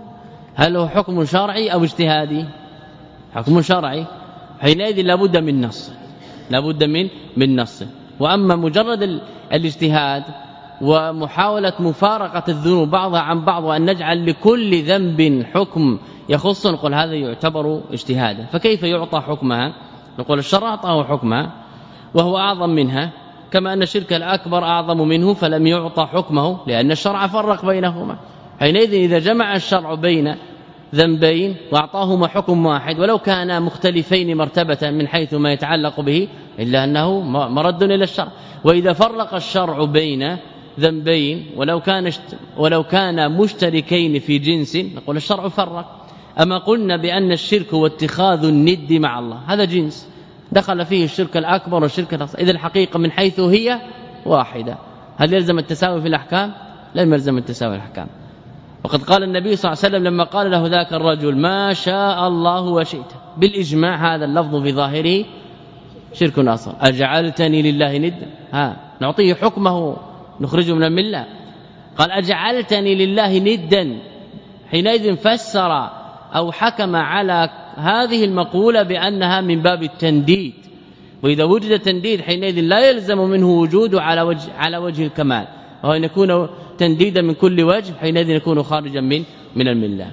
هل هو حكم شرعي أو اجتهادي؟ حكم شرعي، حينئذ لابد من نص، لابد من من نص. وأما مجرد الاجتهاد ومحاولة مفارقة الذنوب بعضها عن بعض وأن نجعل لكل ذنب حكم يخص، نقول هذا يعتبر اجتهادا. فكيف يعطى حكمها؟ نقول الشرع أعطاه حكمها وهو أعظم منها، كما أن الشرك الأكبر أعظم منه فلم يعطى حكمه لأن الشرع فرق بينهما. حينئذ إذا جمع الشرع بين ذنبين واعطاهما حكم واحد ولو كانا مختلفين مرتبة من حيث ما يتعلق به، إلا أنه مرد إلى الشرع. وإذا فرق الشرع بين ذنبين ولو كان ولو كان مشتركين في جنس، نقول الشرع فرق. أما قلنا بأن الشرك واتخاذ الند مع الله هذا جنس دخل فيه الشرك الأكبر والشرك الأصغر، إذا الحقيقة من حيث هي واحدة. هل يلزم التساوي في الأحكام؟ لا يلزم التساوي في الأحكام. وقد قال النبي صلى الله عليه وسلم لما قال له ذاك الرجل: ما شاء الله وشئت، بالإجماع هذا اللفظ في ظاهره شرك أصغر. أجعلتني لله ندا؟ ها نعطيه حكمه نخرجه من الملة. قال: أجعلتني لله ندا، حينئذ فسر أو حكم على هذه المقولة بأنها من باب التنديد. وإذا وجد تنديد حينئذ لا يلزم منه وجوده على وجه على وجه الكمال، وهو أن يكون تنديدا من كل وجه، حينئذ يكون خارجا من من الملة.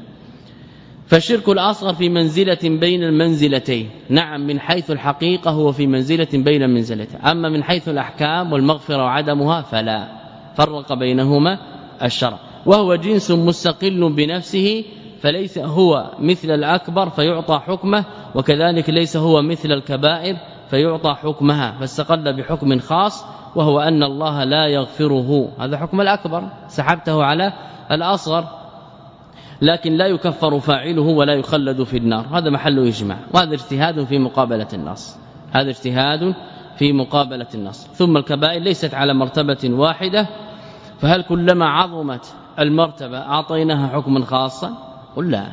فالشرك الأصغر في منزلة بين المنزلتين، نعم من حيث الحقيقة هو في منزلة بين المنزلتين، أما من حيث الأحكام والمغفرة وعدمها فلا، فرق بينهما الشرع. وهو جنس مستقل بنفسه، فليس هو مثل الأكبر فيعطى حكمه، وكذلك ليس هو مثل الكبائر فيعطى حكمها، فاستقل بحكم خاص وهو أن الله لا يغفره، هذا حكم الأكبر سحبته على الأصغر، لكن لا يكفر فاعله ولا يخلد في النار، هذا محل إجماع، وهذا اجتهاد في مقابلة النص، هذا اجتهاد في مقابلة النص. ثم الكبائر ليست على مرتبة واحدة، فهل كلما عظمت المرتبة أعطيناها حكما خاصا؟ قل لا.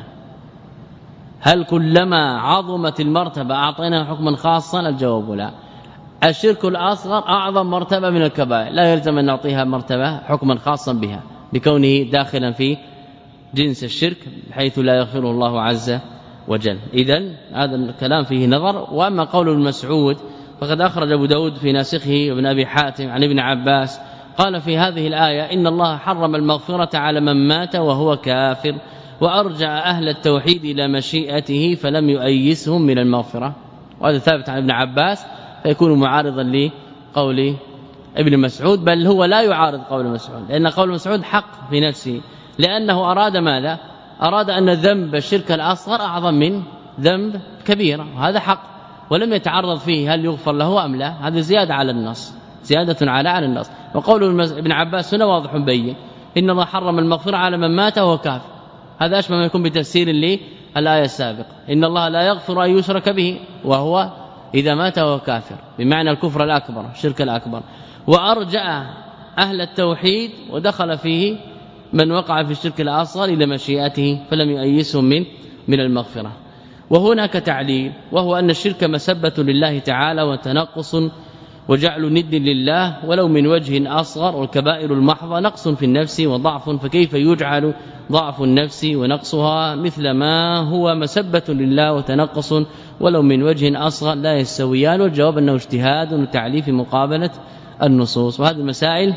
هل كلما عظمت المرتبة أعطيناها حكما خاصا؟ الجواب لا. الشرك الأصغر أعظم مرتبة من الكبائر، لا يلزم أن نعطيها مرتبة حكما خاصا بها بكونه داخلا في جنس الشرك حيث لا يغفره الله عز وجل. إذن هذا الكلام فيه نظر. وأما قول ابن مسعود فقد أخرج أبو داود في ناسخه وابن أبي حاتم عن ابن عباس قال في هذه الآية إن الله حرم المغفرة على من مات وهو كافر، وأرجع أهل التوحيد إلى مشيئته فلم يؤيسهم من المغفرة، وهذا ثابت عن ابن عباس، فيكون معارضا لقول ابن مسعود، بل هو لا يعارض قول مسعود، لأن قول مسعود حق في نفسه، لأنه أراد ماذا؟ أراد أن ذنب الشرك الأصغر أعظم من ذنب كبيرة، وهذا حق، ولم يتعرض فيه هل يغفر له أم لا، هذا زيادة على النص، زيادة على على النص. وقول ابن عباس هنا واضح بين إن الله حرم المغفرة على من مات وهو كافر، هذا أشبه ما يكون بتفسير للآية السابقة، إن الله لا يغفر أن يشرك به وهو إذا مات وهو كافر، بمعنى الكفر الأكبر الشرك الأكبر. وأرجع أهل التوحيد ودخل فيه من وقع في الشرك الأصغر إلى مشيئته فلم يؤيسهم من من المغفرة. وهناك تعليل، وهو أن الشرك مسبة لله تعالى وتنقص وجعل ند لله ولو من وجه أصغر، والكبائر المحضة نقص في النفس وضعف، فكيف يجعل ضعف النفس ونقصها مثل ما هو مسبة لله وتنقص ولو من وجه أصغر لا يستويان؟ والجواب أنه اجتهاد وتعليل في مقابلة النصوص. وهذه المسائل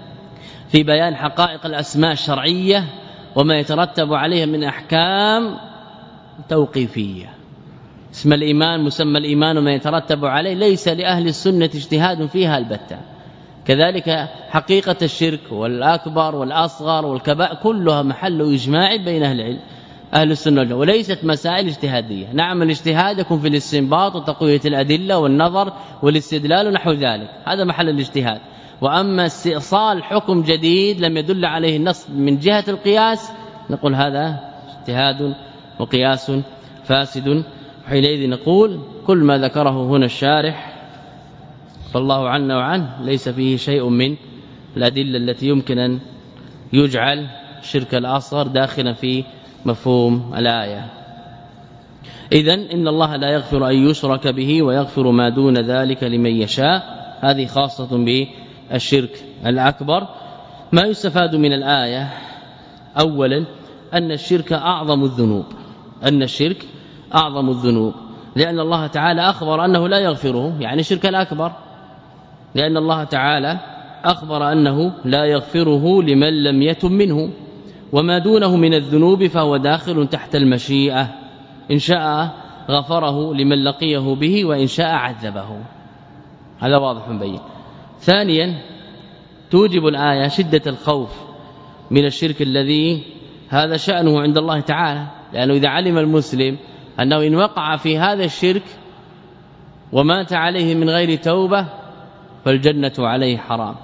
في بيان حقائق الأسماء الشرعية وما يترتب عليها من أحكام توقيفية. اسم الإيمان مسمى الإيمان وما يترتب عليه ليس لأهل السنة اجتهاد فيها البتة، كذلك حقيقة الشرك والأكبر والأصغر والكبائر كلها محل إجماع بين أهل العلم أهل السنة والجماعة، وليست مسائل اجتهادية. نعم الاجتهاد يكون في الاستنباط وتقوية الأدلة والنظر والاستدلال ونحو ذلك، هذا محل الاجتهاد. وأما استئصال حكم جديد لم يدل عليه النص من جهة القياس نقول هذا اجتهاد وقياس فاسد، حينئذ نقول كل ما ذكره هنا الشارح فالله عنا وعنه ليس فيه شيء من الأدلة التي يمكن أن يجعل الشرك الأصغر داخلا في مفهوم الآية. إذن إن الله لا يغفر أن يشرك به ويغفر ما دون ذلك لمن يشاء، هذه خاصة بالشرك الأكبر. ما يستفاد من الآية أولا أن الشرك أعظم الذنوب، أن الشرك أعظم الذنوب، لأن الله تعالى أخبر أنه لا يغفره، يعني الشرك الأكبر، لأن الله تعالى أخبر أنه لا يغفره لمن لم يتب منه، وما دونه من الذنوب فهو داخل تحت المشيئة، إن شاء غفره لمن لقيه به وإن شاء عذبه، هذا واضح بين. ثانيا توجب الآية شدة الخوف من الشرك الذي هذا شأنه عند الله تعالى، لأنه إذا علم المسلم أنه إن وقع في هذا الشرك ومات عليه من غير توبة فالجنة عليه حرام،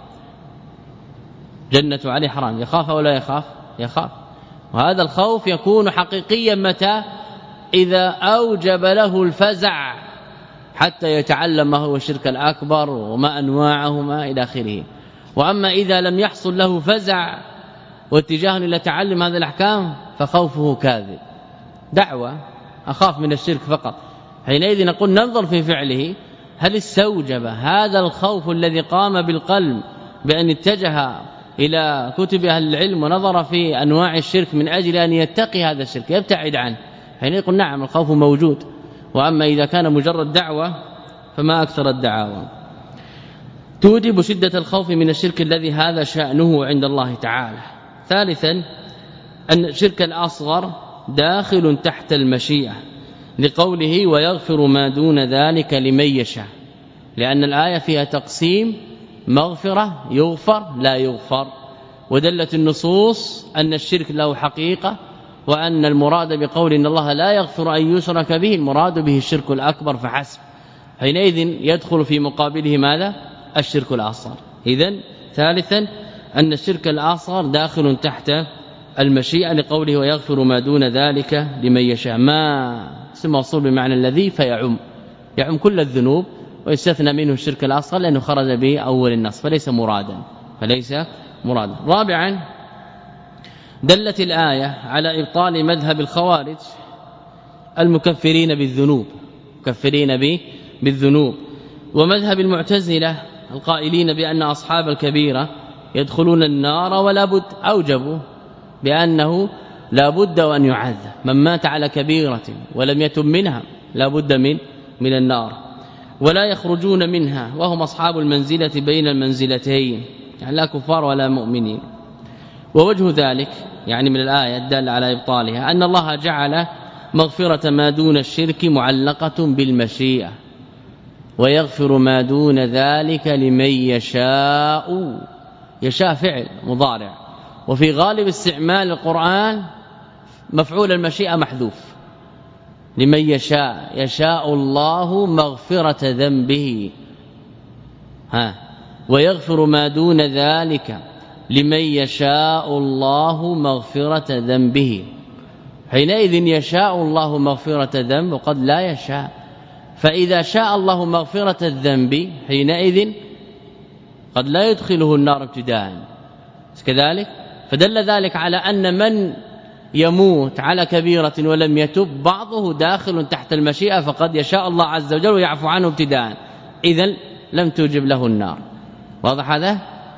جنة عليه حرام، يخاف أو لا يخاف؟ يخاف. وهذا الخوف يكون حقيقيا متى؟ إذا أوجب له الفزع حتى يتعلم ما هو الشرك الأكبر وما أنواعهما إلى آخره. وأما إذا لم يحصل له فزع واتجاه إلى تعلم هذه الأحكام فخوفه كاذب، دعوة أخاف من الشرك فقط. حينئذ نقول ننظر في فعله، هل استوجب هذا الخوف الذي قام بالقلب بأن اتجه إلى كتب أهل العلم ونظر في أنواع الشرك من أجل أن يتقي هذا الشرك يبتعد عنه؟ حينئذ يقول نعم الخوف موجود. وأما إذا كان مجرد دعوة فما أكثر الدعاوى. توجب شدة الخوف من الشرك الذي هذا شأنه عند الله تعالى. ثالثا أن الشرك الأصغر داخل تحت المشيئة لقوله ويغفر ما دون ذلك لمن يشاء، لأن الآية فيها تقسيم مغفرة يغفر لا يغفر، ودلت النصوص أن الشرك له حقيقة، وأن المراد بقول إن الله لا يغفر أن يشرك به المراد به الشرك الأكبر فحسب. حينئذ يدخل في مقابله ماذا؟ الشرك الأصغر. إذن ثالثا أن الشرك الأصغر داخل تحت المشيئة لقوله ويغفر ما دون ذلك لمن يشاء. ما اسم موصول بمعنى الذي فيعم يعم كل الذنوب ويستثنى منه الشرك الأصغر لأنه خرج به أول النص فليس مرادا فليس مرادا. رابعا دلت الآية على إبطال مذهب الخوارج المكفرين بالذنوب مكفرين به بالذنوب ومذهب المعتزلة القائلين بأن أصحاب الكبيرة يدخلون النار ولا بد أوجبوا بأنه لا بد وأن يعذب من مات على كبيرة ولم يتب منها لا بد من من النار ولا يخرجون منها وهم أصحاب المنزلة بين المنزلتين يعني لا كفار ولا مؤمنين. ووجه ذلك يعني من الآية الدالة على إبطالها أن الله جعل مغفرة ما دون الشرك معلقة بالمشيئة ويغفر ما دون ذلك لمن يشاء. يشاء فعل مضارع وفي غالب استعمال القرآن مفعول المشيئة محذوف لمن يشاء يشاء الله مغفرة ذنبه ها ويغفر ما دون ذلك لمن يشاء الله مغفرة ذنبه. حينئذ يشاء الله مغفرة ذنب وقد لا يشاء فإذا شاء الله مغفرة الذنب حينئذ قد لا يدخله النار ابتداء كذلك. فدل ذلك على أن من يموت على كبيرة ولم يتب بعضه داخل تحت المشيئة فقد يشاء الله عز وجل ويعفو عنه ابتداء إذن لم توجب له النار. واضح هذا؟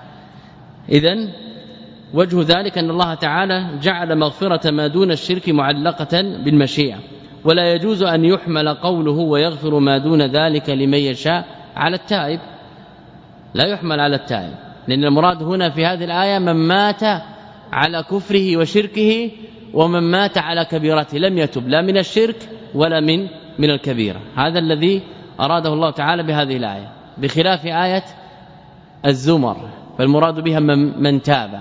إذن وجه ذلك أن الله تعالى جعل مغفرة ما دون الشرك معلقة بالمشيئة ولا يجوز أن يحمل قوله ويغفر ما دون ذلك لمن يشاء على التائب لا يحمل على التائب لأن المراد هنا في هذه الآية من مات على كفره وشركه ومن مات على كبيرته لم يتب لا من الشرك ولا من من الكبيرة. هذا الذي أراده الله تعالى بهذه الآية بخلاف آية الزمر فالمراد بها من, من تاب.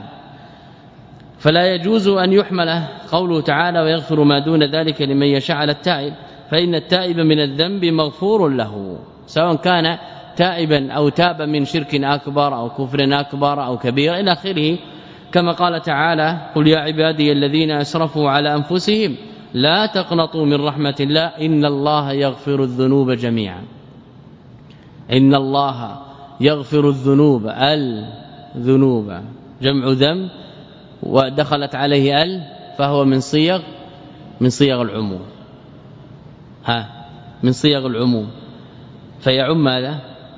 فلا يجوز أن يحمل قوله تعالى ويغفر ما دون ذلك لمن يشاء على التائب فإن التائب من الذنب مغفور له سواء كان تائبا أو تاب من شرك أكبر أو كفر أكبر أو كبير إلى آخره كما قال تعالى قل يا عبادي الذين أسرفوا على أنفسهم لا تقنطوا من رحمة الله إن الله يغفر الذنوب جميعا. إن الله يغفر الذنوب الذنوب جمع ذنب ودخلت عليه ال فهو من صيغ من صيغ العموم ها من صيغ العموم فيعم ماذا؟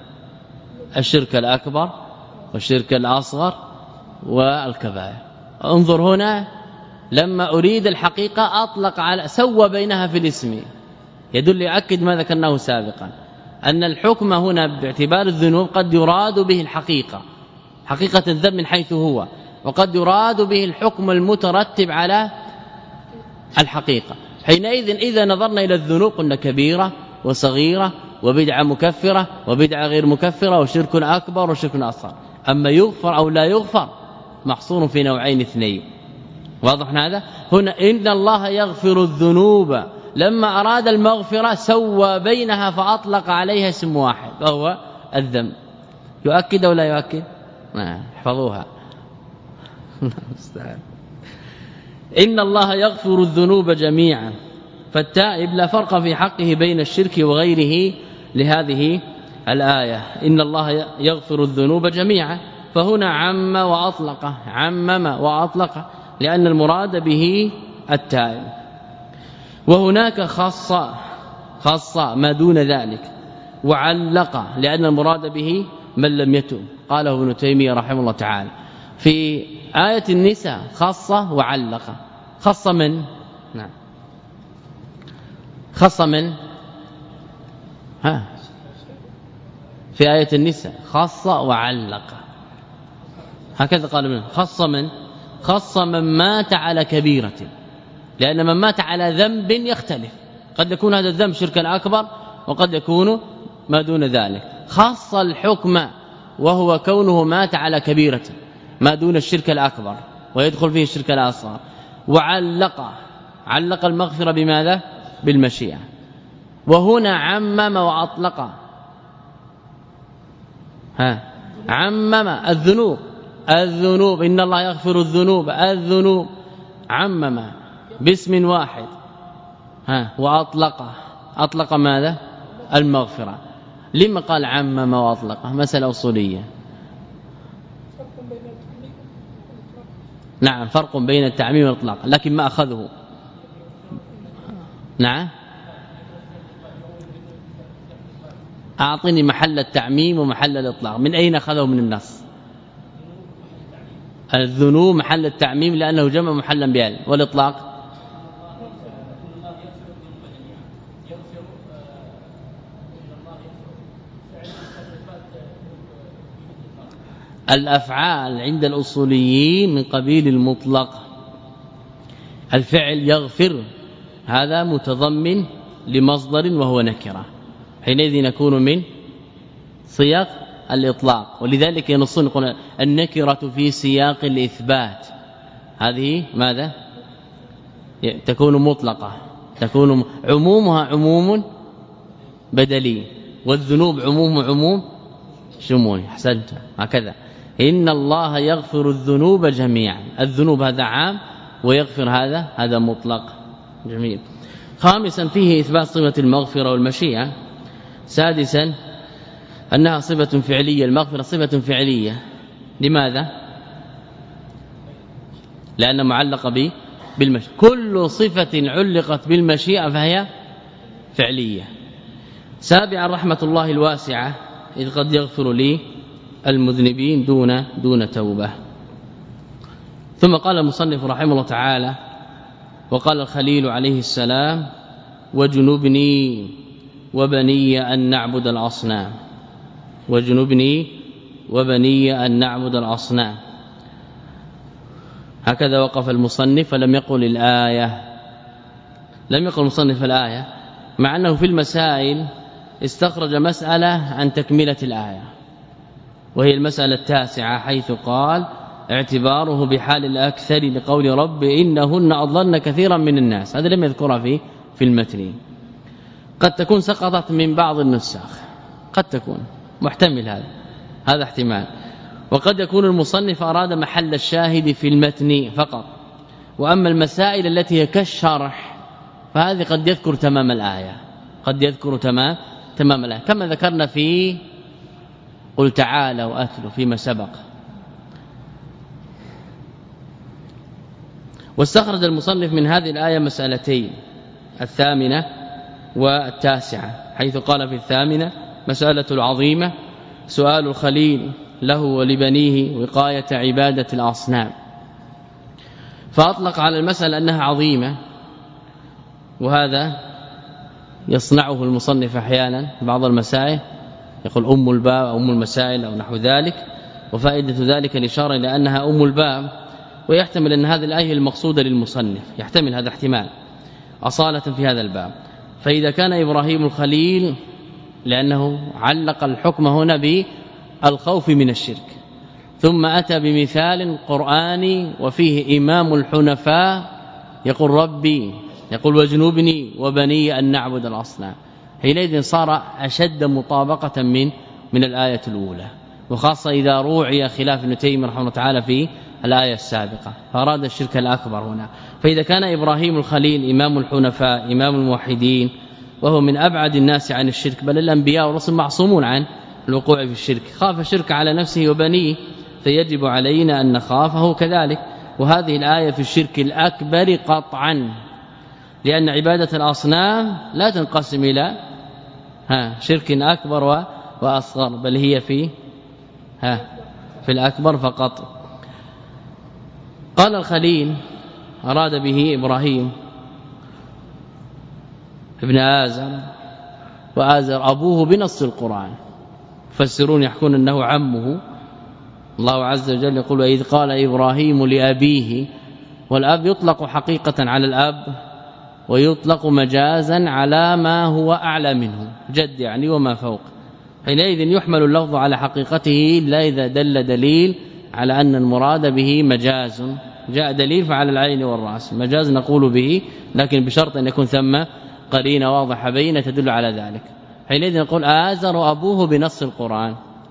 الشرك الأكبر والشرك الأصغر والكبائر. انظر هنا لما أريد الحقيقة أطلق على سوى بينها في الاسم يدل يؤكد ما ذكرناه سابقا أن الحكم هنا باعتبار الذنوب قد يراد به الحقيقة حقيقة الذنب من حيث هو وقد يراد به الحكم المترتب على الحقيقة. حينئذ إذا نظرنا إلى الذنوب قلنا كبيرة وصغيرة وبدعة مكفرة وبدعة غير مكفرة وشرك أكبر وشرك أصغر. أما يغفر أو لا يغفر محصور في نوعين اثنين. واضح هذا؟ هنا إن الله يغفر الذنوب لما أراد المغفرة سوى بينها فأطلق عليها اسم واحد وهو الذنب. يؤكد أو لا يؤكد؟ احفظوها. إن الله يغفر الذنوب جميعا فالتائب لا فرق في حقه بين الشرك وغيره لهذه الآية إن الله يغفر الذنوب جميعا فهنا عم وأطلق عمم وأطلق لأن المراد به التائب. وهناك خص خص ما دون ذلك وعلق لأن المراد به من لم يتب قاله ابن تيمية رحمه الله تعالى في آية النساء خص وعلق. خص من نعم خص من ها في آية النساء خص وعلق هكذا قال ابن خص من خص من مات على كبيرة لأن من مات على ذنب يختلف قد يكون هذا الذنب شركا أكبر وقد يكون ما دون ذلك. خص الحكم وهو كونه مات على كبيرة ما دون الشرك الأكبر ويدخل فيه الشرك الأصغر. وعلق علق المغفرة بماذا؟ بالمشيئة. وهنا عمم وأطلق ها عمم الذنوب الذنوب إن الله يغفر الذنوب الذنوب عمم باسم واحد ها وأطلق أطلق ماذا المغفرة. لما قال عمم وأطلق؟ مسألة أصولية. نعم فرق بين التعميم والإطلاق لكن ما أخذه. نعم أعطني محل التعميم ومحل الإطلاق، من أين أخذه من النص؟ الذنوب محل التعميم لأنه جمع محلا بال، والإطلاق الأفعال عند الأصوليين من قبيل المطلق. الفعل يغفر هذا متضمن لمصدر وهو نكرة، حينئذ يكون من سياق الإطلاق، ولذلك ينصون يقول النكرة في سياق الإثبات هذه ماذا تكون مطلقة، تكون عمومها عموم بدلي، والذنوب عموم عموم شمولي. احسنت هكذا إن الله يغفر الذنوب جميعا، الذنوب هذا عام ويغفر هذا هذا مطلق. جميل. خامسا فيه إثبات صفة المغفرة والمشيئة. سادسا أنها صفة فعلية، المغفرة صفة فعلية. لماذا؟ لأن معلقة به بالمشيئة، كل صفة علقت بالمشيئة فهي فعلية. سابعا رحمة الله الواسعة، إذ قد يغفر لي المذنبين دون دون توبة. ثم قال المصنف رحمه الله تعالى وقال الخليل عليه السلام وجنبني وبني أن نعبد الأصنام، وجنبني وبني أن نعبد الأصنام. هكذا وقف المصنف فلم يقل الآية، لم يقل المصنف الآية، مع أنه في المسائل استخرج مسألة عن تكملة الآية، وهي المسألة التاسعة، حيث قال اعتباره بحال الأكثر بقول رب إنهن أضلن كثيرا من الناس. هذا لم يذكرها في في المتن، قد تكون سقطت من بعض النساخ، قد تكون محتمل هذا هذا احتمال، وقد يكون المصنف أراد محل الشاهد في المتن فقط، وأما المسائل التي هي كالشرح فهذه قد يذكر تمام الآية، قد يذكر تمام تمام الآية، كما ذكرنا في قل تعالوا أتلوا فيما سبق. واستخرج المصنف من هذه الآية مسألتين، الثامنة والتاسعة، حيث قال في الثامنة مسألة العظيمة سؤال الخليل له ولبنيه وقاية عبادة الأصنام، فأطلق على المسألة أنها عظيمة، وهذا يصنعه المصنف أحيانا بعض المسائل، يقول أم الباب أو أم المسائل أو نحو ذلك، وفائدة ذلك الإشارة إلى أنها أم الباب، ويحتمل أن هذه الآية المقصودة للمصنف، يحتمل هذا احتمال أصالة في هذا الباب. فإذا كان إبراهيم الخليل لأنه علق الحكم هنا بالخوف من الشرك، ثم أتى بمثال قرآني وفيه إمام الحنفاء يقول ربي، يقول وجنوبني وبني أن نعبد الأصنام، حينئذ صار أشد مطابقة من من الآية الأولى، وخاصة إذا روعي خلاف ابن تيمية رحمه الله تعالى في الآية السابقة، فأراد الشرك الأكبر هنا. فإذا كان إبراهيم الخليل إمام الحنفاء إمام الموحدين، وهو من أبعد الناس عن الشرك، بل الأنبياء والرسل معصومون عن الوقوع في الشرك، خاف الشرك على نفسه وبنيه، فيجب علينا أن نخافه كذلك. وهذه الآية في الشرك الأكبر قطعا، لأن عبادة الأصنام لا تنقسم إلى ها شرك أكبر وأصغر، بل هي في ها في الأكبر فقط. قال الخليل أراد به إبراهيم ابن آزر، وآزر أبوه بنص القرآن، فسرون يحكون أنه عمه. الله عز وجل يقول وإذ قال إبراهيم لأبيه، والأب يطلق حقيقة على الأب ويطلق مجازا على ما هو أعلى منه، جد يعني وما فوق، حينئذ يحمل اللفظ على حقيقته إلا إذا دل دليل على أن المراد به مجاز، جاء دليل فعلى العين والرأس، مجاز نقول به لكن بشرط أن يكون ثم قرينة واضحة بينة تدل على ذلك. حينئذ نقول آزر أبوه بنص القرآن،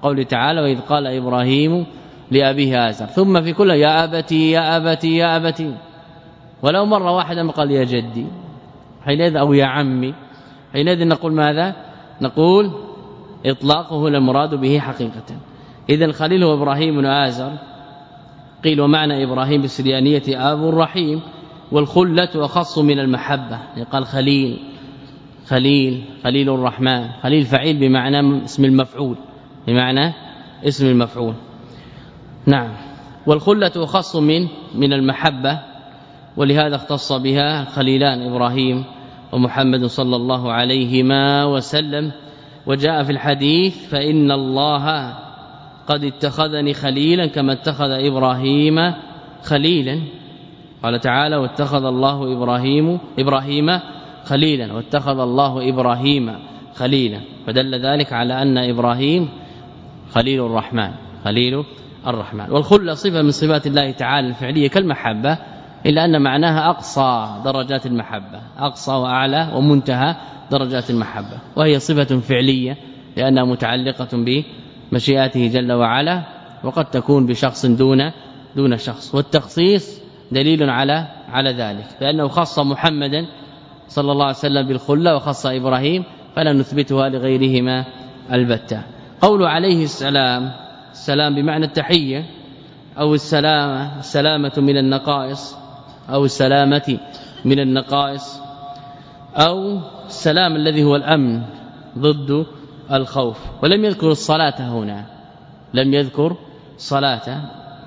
قوله تعالى وإذ قال إبراهيم لأبيه آزر ثم في كل يا أبتي يا أبتي يا أبتي ولو مرة واحدة ما قال يا جدي حينئذ أو يا عمي حينئذ نقول ماذا نقول إطلاقه المراد به حقيقة. إذا الخليل هو إبراهيم بن آزر قيل ومعنى إبراهيم بالسريانية أبو الرحيم والخلة أخص من المحبة قال خليل خليل خليل الرحمن خليل فعيل بمعنى اسم المفعول بمعنى اسم المفعول. نعم والخلة أخص من من المحبة ولهذا اختص بها خليلان إبراهيم ومحمد صلى الله عليهما وسلم. وجاء في الحديث فإن الله قد اتخذني خليلا كما اتخذ إبراهيم خليلا قال تعالى واتخذ الله إبراهيم إبراهيم خليلا واتخذ الله إبراهيم خليلا فدل ذلك على أن إبراهيم خليل الرحمن خليل الرحمن. والخلة صفة من صفات الله تعالى الفعلية كالمحبة إلا أن معناها أقصى درجات المحبة أقصى وأعلى ومنتهى درجات المحبة وهي صفة فعلية لأنها متعلقة بمشيئته جل وعلا وقد تكون بشخص دون دون شخص. والتخصيص دليل على على ذلك لأنه خص محمدا صلى الله عليه وسلم بالخلة وخص إبراهيم فلا نثبتها لغيرهما البتة. قول عليه السلام السلام بمعنى التحية أو السلامة السلامة من النقائص أو السلامة من النقائص أو السلام الذي هو الأمن ضد الخوف. ولم يذكر الصلاة هنا لم يذكر صلاة.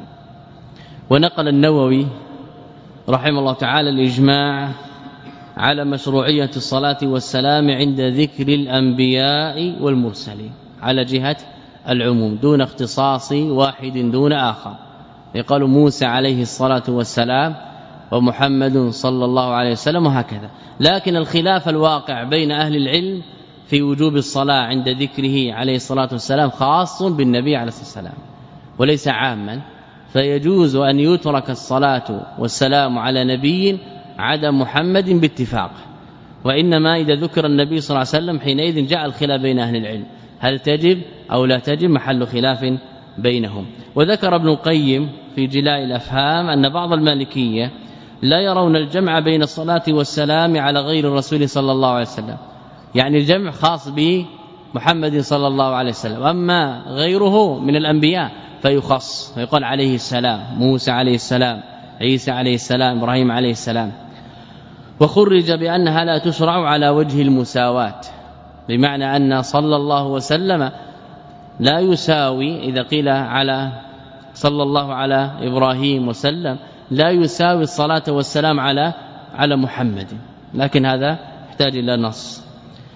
ونقل النووي رحمه الله تعالى الإجماع على مشروعية الصلاة والسلام عند ذكر الأنبياء والمرسلين على جهة العموم دون اختصاص واحد دون آخر. يقال موسى عليه الصلاة والسلام ومحمد صلى الله عليه وسلم وهكذا. لكن الخلاف الواقع بين أهل العلم في وجوب الصلاة عند ذكره عليه الصلاة والسلام خاص بالنبي عليه الصلاة والسلام وليس عاما فيجوز أن يترك الصلاة والسلام على نبي عدا محمد باتفاق. وإنما إذا ذكر النبي صلى الله عليه وسلم حينئذ جاء الخلاف بين أهل العلم هل تجب أو لا تجب محل خلاف بينهم. وذكر ابن القيم في جلاء الأفهام أن بعض المالكية لا يرون الجمع بين الصلاة والسلام على غير الرسول صلى الله عليه وسلم يعني الجمع خاص بمحمد صلى الله عليه وسلم أما غيره من الأنبياء فيخص ويقال عليه السلام موسى عليه السلام عيسى عليه السلام إبراهيم عليه السلام. وخرج بأنها لا تشرع على وجه المساواة بمعنى أن صلى الله وسلم لا يساوي إذا قيل على صلى الله على إبراهيم وسلم لا يساوي الصلاة والسلام على على محمد لكن هذا يحتاج إلى نص.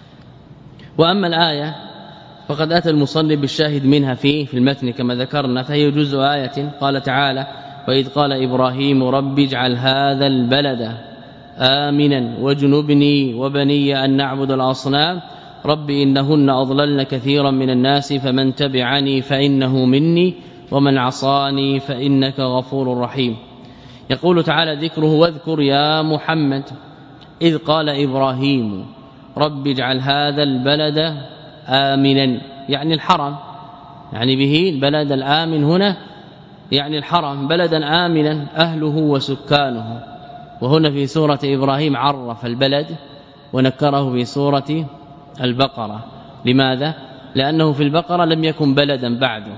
وأما الآية فقد أتى المصنف بالشاهد منها في في المتن كما ذكرنا فهي جزء آية قال تعالى وإذ قال إبراهيم رب اجعل هذا البلد آمنا واجنبني وبني أن نعبد الأصنام رب إنهن أضللن كثيرا من الناس فمن تبعني فإنه مني ومن عصاني فإنك غفور رحيم. يقول تعالى ذكره واذكر يا محمد إذ قال إبراهيم رب اجعل هذا البلد آمنا يعني الحرم يعني به البلد الآمن هنا يعني الحرم بلدا آمنا أهله وسكانه. وهنا في سورة إبراهيم عرف البلد ونكره في سورة البقرة. لماذا؟ لأنه في البقرة لم يكن بلدا بعده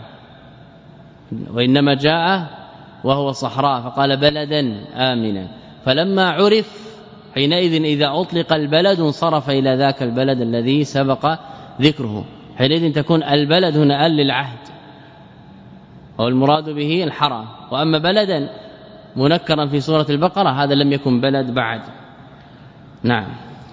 وإنما جاء وهو صحراء فقال بلدا آمنا فلما عرف حينئذ إذا أطلق البلد انصرف إلى ذاك البلد الذي سبق ذكره حينئذ تكون البلد هنا أل للعهد والمراد به الحرم. وأما بلدا منكرا في سورة البقرة هذا لم يكن بلد بعد. نعم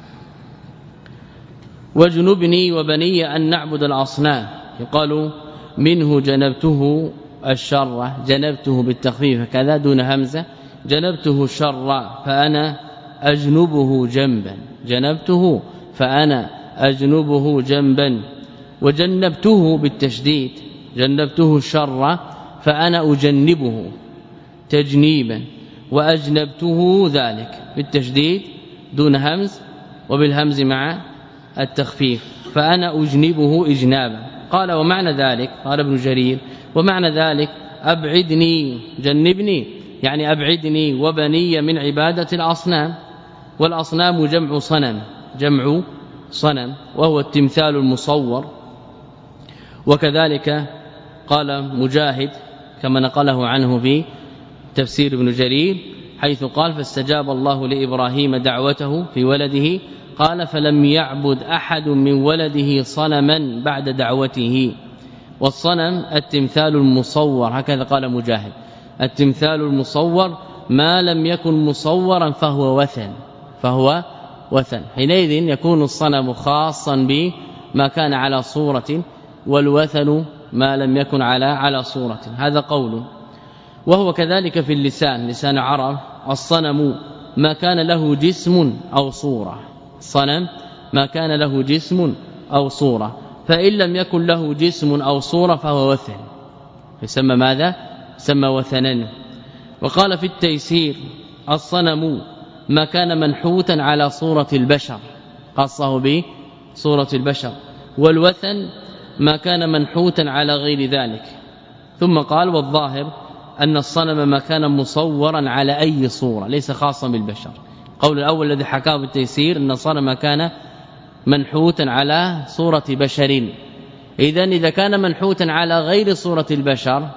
وجنبني وبني أن نعبد الأصنام يقال منه جنبته الشر جنبته بالتخفيف كذا دون همزة جنبته الشر فأنا أجنبه جنبا جنبته فأنا أجنبه جنبا وجنبته بالتشديد جنبته الشر فأنا أجنبه تجنيبا وأجنبته ذلك بالتشديد دون همز وبالهمز مع التخفيف فأنا أجنبه إجنابا قال ومعنى ذلك قال ابن جرير ومعنى ذلك أبعدني جنبني يعني أبعدني وبني من عبادة الأصنام. والأصنام جمع صنم جمع صنم وهو التمثال المصور. وكذلك قال مجاهد كما نقله عنه في تفسير ابن جرير حيث قال فاستجاب الله لإبراهيم دعوته في ولده قال فلم يعبد أحد من ولده صنما بعد دعوته. والصنم التمثال المصور هكذا قال مجاهد التمثال المصور ما لم يكن مصورا فهو وثن فهو وثن حينئذ يكون الصنم خاصا بما كان على صورة والوثن ما لم يكن على على صورة. هذا قول. وهو كذلك في اللسان لسان عرب الصنم ما كان له جسم أو صورة الصنم ما كان له جسم أو صورة فإن لم يكن له جسم أو صورة فهو وثن يسمى ماذا يسمى وثنا. وقال في التيسير الصنم ما كان منحوتا على صورة البشر خاصه بصورة البشر والوثن ما كان منحوتا على غير ذلك. ثم قال والظاهر أن الصنم ما كان مصورا على أي صورة ليس خاصا بالبشر. قول الأول الذي حكاه بالتيسير أن الصنم ما كان منحوتا على صورة بشر إذن إذا كان منحوتا على غير صورة البشر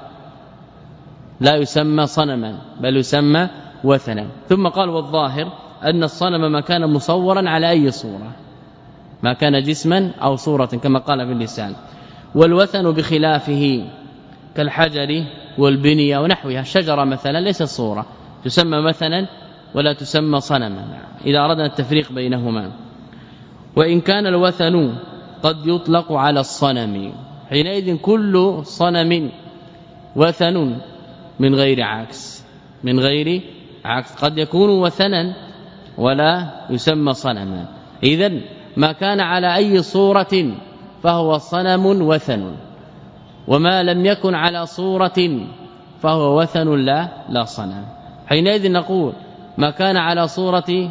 لا يسمى صنما بل يسمى وثنا. ثم قال والظاهر أن الصنم ما كان مصورا على أي صورة ما كان جسما أو صورة كما قال في اللسان. والوثن بخلافه كالحجر والبنية ونحوها الشجرة مثلا ليست صورة تسمى مثلا ولا تسمى صنما إذا أردنا التفريق بينهما. وإن كان الوثن قد يطلق على الصنم حينئذ كل صنم وثن من غير عكس من غير عكس قد يكون وثنا ولا يسمى صنما. إذن ما كان على أي صورة فهو صنم وثن وما لم يكن على صورة فهو وثن لا لا صنم. حينئذ نقول ما كان على صورة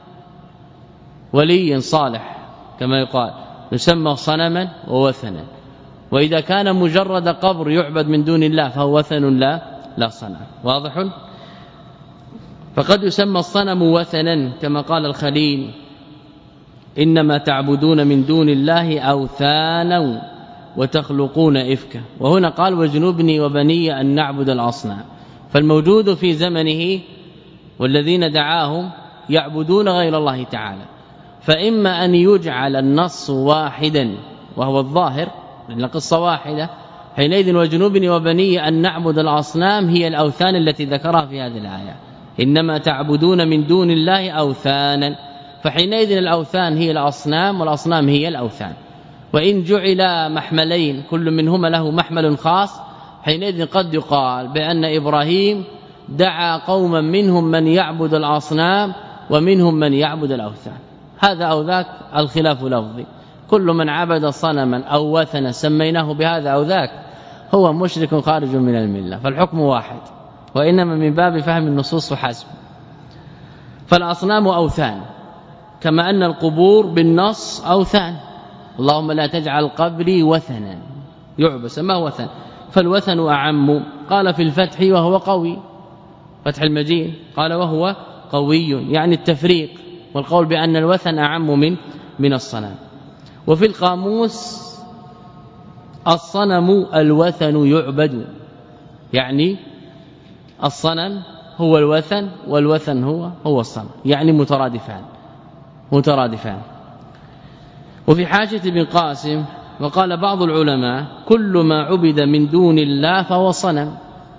ولي صالح كما يقال يسمى صنما ووثنا وإذا كان مجرد قبر يعبد من دون الله فهو وثن لا لا صنم. واضح. فقد يسمى الصنم وثنا كما قال الخليل إنما تعبدون من دون الله أوثانا وتخلقون إفكا. وهنا قال وجنوبني وبني أن نعبد الأصنام. فالموجود في زمنه والذين دعاهم يعبدون غير الله تعالى فإما أن يجعل النص واحدا وهو الظاهر لأن قصة واحدة حينئذ وجنوبني وبني أن نعبد الأصنام هي الأوثان التي ذكرها في هذه الآية إنما تعبدون من دون الله أوثانا فحينئذ الأوثان هي الأصنام والأصنام هي الأوثان. وإن جعل محملين كل منهما له محمل خاص حينئذ قد يقال بأن إبراهيم دعا قوما منهم من يعبد الأصنام ومنهم من يعبد الأوثان. هذا أو ذاك الخلاف لفظي كل من عبد صنما أو وثنا سميناه بهذا أو ذاك هو مشرك خارج من الملة فالحكم واحد وإنما من باب فهم النصوص وحسب. فالأصنام أوثان كما أن القبور بالنص أوثان اللهم لا تجعل قبري وثنا يعبد سماه وثن. فالوثن أعم. قال في الفتح وهو قوي فتح المجيد قال وهو قوي يعني التفريق والقول بأن الوثن أعم من من الصنم. وفي القاموس الصنم الوثن يعبد يعني الصنم هو الوثن والوثن هو هو الصنم يعني مترادفان مترادفان. وفي حاشية ابن قاسم وقال بعض العلماء كل ما عبد من دون الله فهو صنم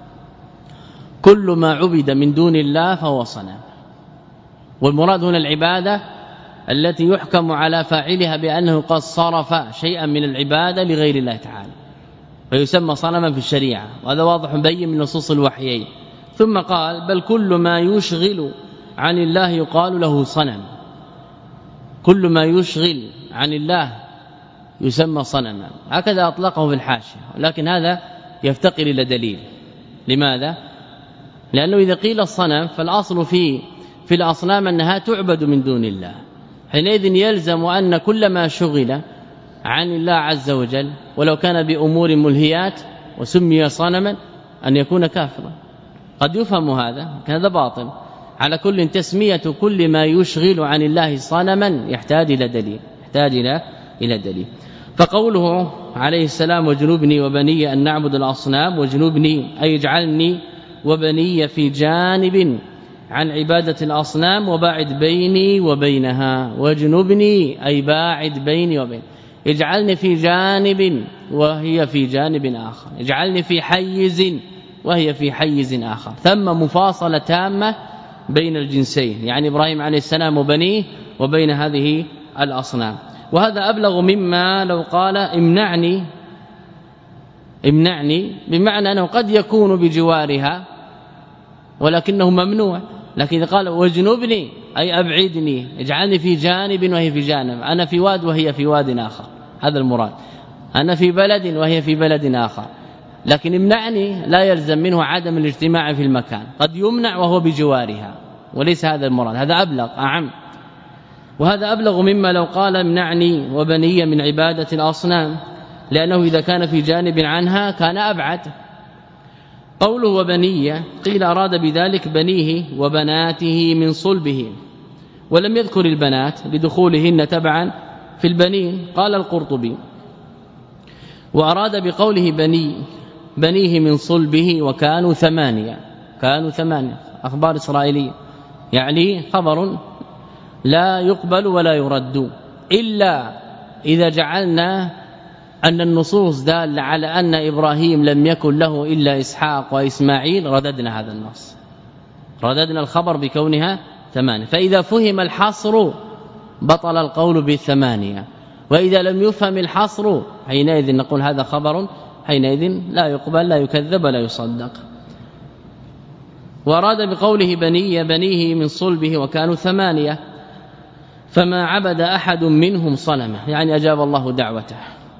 كل ما عبد من دون الله فهو صنم. والمراد هنا العبادة التي يحكم على فاعلها بأنه قد صرف شيئا من العبادة لغير الله تعالى فيسمى صنما في الشريعة وهذا واضح بين من نصوص الوحيين. ثم قال بل كل ما يشغل عن الله يقال له صنم كل ما يشغل عن الله يسمى صنما هكذا أطلقه في الحاشية. لكن هذا يفتقر إلى دليل. لماذا؟ لأنه إذا قيل الصنم فالأصل في في الأصنام أنها تعبد من دون الله حينئذ يلزم أن كل ما شغل عن الله عز وجل ولو كان بأمور ملهيات وسمي صنما أن يكون كافرا. قد يفهم هذا، هذا باطل. على كل تسمية كل ما يشغل عن الله صنما يحتاج إلى دليل، يحتاج إلى إلى دليل. فقوله عليه السلام وجنوبني وبني أن نعبد الأصنام، وجنوبني أي اجعلني وبني في جانب عن عبادة الأصنام وباعد بيني وبينها. وجنوبني أي باعد بيني وبين، اجعلني في جانب وهي في جانب آخر، اجعلني في حيز وهي في حيز آخر. ثم مفاصلة تامة بين الجنسين، يعني إبراهيم عليه السلام وبنيه وبين هذه الأصنام. وهذا أبلغ مما لو قال امنعني امنعني بمعنى أنه قد يكون بجوارها ولكنه ممنوع. لكن إذا قال واجنبني أي أبعدني، اجعلني في جانب وهي في جانب، أنا في واد وهي في واد آخر، هذا المراد. أنا في بلد وهي في بلد آخر. لكن امنعني لا يلزم منه عدم الاجتماع في المكان، قد يمنع وهو بجوارها، وليس هذا المراد، هذا أبلغ أعم. وهذا أبلغ مما لو قال امنعني وبني من عبادة الأصنام، لأنه إذا كان في جانب عنها كان أبعد. قوله وبني قيل أراد بذلك بنيه وبناته من صلبه، ولم يذكر البنات لدخولهن تبعا في البنين. قال القرطبي وأراد بقوله بني بنيه من صلبه وكانوا ثمانية، كانوا ثمانية، أخبار إسرائيلية، يعني خبر لا يقبل ولا يرد إلا إذا جعلنا أن النصوص دالة على أن إبراهيم لم يكن له إلا إسحاق وإسماعيل، رددنا هذا النص، رددنا الخبر بكونها ثمانية. فإذا فهم الحصر بطل القول بالثمانية، وإذا لم يفهم الحصر حينئذ نقول هذا خبر حينئذ لا يقبل لا يكذب لا يصدق. وأراد بقوله بني بنيه من صلبه وكانوا ثمانية، فما عبد أحد منهم صنما، يعني أجاب الله دعوته.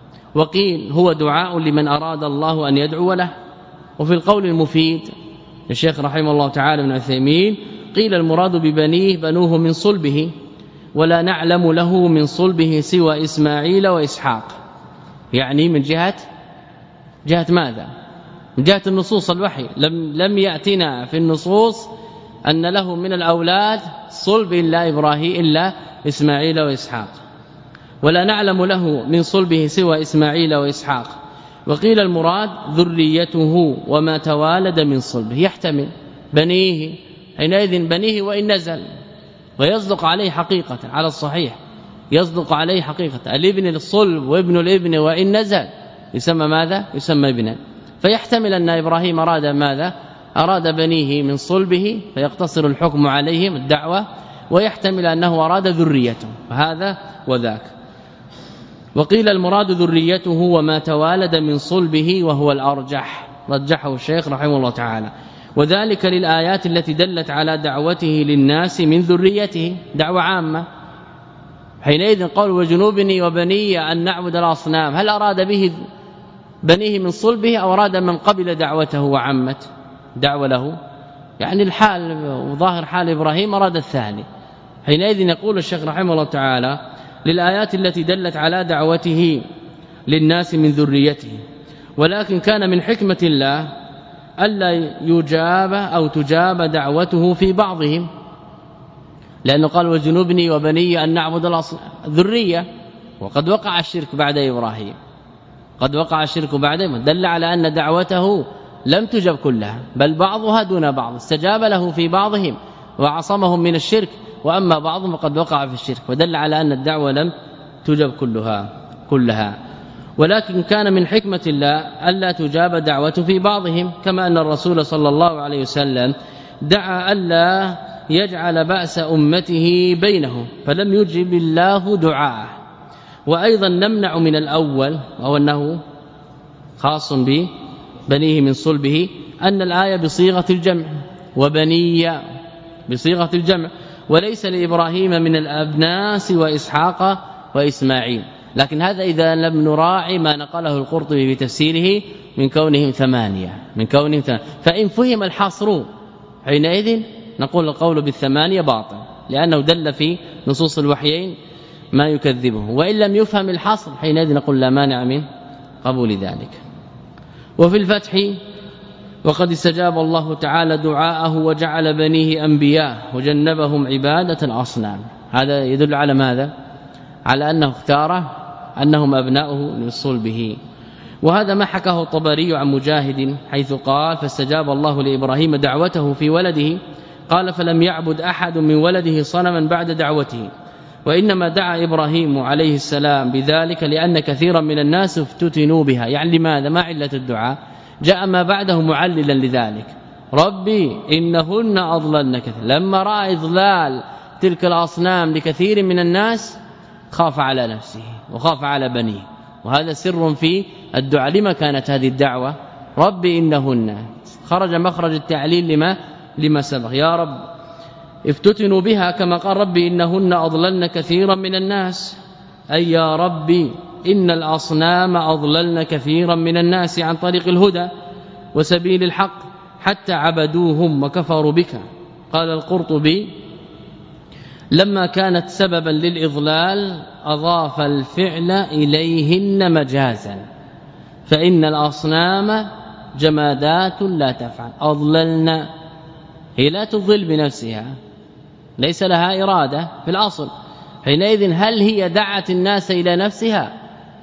وقيل هو دعاء لمن أراد الله أن يدعو له. وفي القول المفيد الشيخ رحمه الله تعالى بن عثيمين قيل المراد ببنيه بنوه من صلبه، ولا نعلم له من صلبه سوى إسماعيل وإسحاق، يعني من جهة جهة ماذا؟ من جهة النصوص الوحي. لم لم يأتنا في النصوص أن له من الأولاد صلب إلا إبراهيم إلا إسماعيل وإسحاق، ولا نعلم له من صلبه سوى إسماعيل وإسحاق. وقيل المراد ذريته وما توالد من صلبه، يحتمل بنيه حينئذ بنيه وإن نزل، ويصدق عليه حقيقة على الصحيح، يصدق عليه حقيقة الابن للصلب وابن الابن وإن نزل يسمى ماذا؟ يسمى ابنا. فيحتمل أن إبراهيم أراد ماذا؟ أراد بنيه من صلبه فيقتصر الحكم عليهم الدعوة، ويحتمل أنه أراد ذريته، فهذا وذاك. وقيل المراد ذريته وما توالد من صلبه، وهو الأرجح، رجحه الشيخ رحمه الله تعالى. وذلك للآيات التي دلت على دعوته للناس من ذريته، دعوة عامة. حينئذ قال وجنوبني وبني أن نعبد الأصنام، هل أراد به بنيه من صلبه أو أراد من قبل دعوته وعمت دعوة له؟ يعني الحال وظاهر حال إبراهيم أراد الثاني. حينئذ يقول الشيخ رحمه الله تعالى للآيات التي دلت على دعوته للناس من ذريته، ولكن كان من حكمة الله ألا يجاب أو تجاب دعوته في بعضهم، لأنه قال وجنوبني وبني أن نعبد الأصنام ذرية، وقد وقع الشرك بعد إبراهيم، قد وقع الشرك بعد إبراهيم، دل على أن دعوته لم تجب كلها بل بعضها دون بعض، استجاب له في بعضهم وعصمهم من الشرك، وأما بعضهم قد وقع في الشرك، ودل على أن الدعوة لم تجب كلها كلها ولكن كان من حكمة الله ألا تجاب دعوته في بعضهم، كما أن الرسول صلى الله عليه وسلم دعا ألا يجعل بأس أمته بينهم فلم يجب الله دعاءه. وأيضا نمنع من الأول، وهو أنه خاص ببنيه من صلبه، أن الآية بصيغة الجمع، وبني بصيغة الجمع، وليس لإبراهيم من الأبناء سوى إسحاق وإسماعيل. لكن هذا إذا لم نراعي ما نقله القرطبي بتفسيره من كونهم ثمانية من كونهم ثمانية فإن فهم الحصر حينئذ نقول القول بالثمانية باطل، لأنه دل في نصوص الوحيين ما يكذبه. وإن لم يفهم الحصر حينئذ نقول لا مانع من قبول ذلك. وفي الفتح وقد استجاب الله تعالى دعاءه وجعل بنيه أنبياء وجنبهم عبادة الأصنام. هذا يدل على ماذا؟ على أنه اختار أنهم أبناؤه للوصول به. وهذا ما حكاه الطبري عن مجاهد حيث قال فاستجاب الله لإبراهيم دعوته في ولده قال فلم يعبد أحد من ولده صنما بعد دعوته وإنما دعا إبراهيم عليه السلام بذلك لأن كثيرا من الناس افتتنوا بها. يعني لماذا؟ ما علة الدعاء؟ جاء ما بعده معللا لذلك ربي إنهن أضللن كثير. لما رأى إضلال تلك الأصنام لكثير من الناس خاف على نفسه وخاف على بنيه. وهذا سر في الدعاء. لما كانت هذه الدعوة؟ ربي إنهن خرج مخرج التعليل لما لما سبق. يا رب افتتنوا بها كما قال ربي إنهن أضللن كثيرا من الناس أي يا ربي إن الأصنام أضللن كثيرا من الناس عن طريق الهدى وسبيل الحق حتى عبدوهم وكفروا بك. قال القرطبي لما كانت سببا للإضلال أضاف الفعل إليهن مجازا فإن الأصنام جمادات لا تفعل. أضللن هي لا تضل بنفسها ليس لها إرادة في الأصل. حينئذ هل هي دعت الناس إلى نفسها؟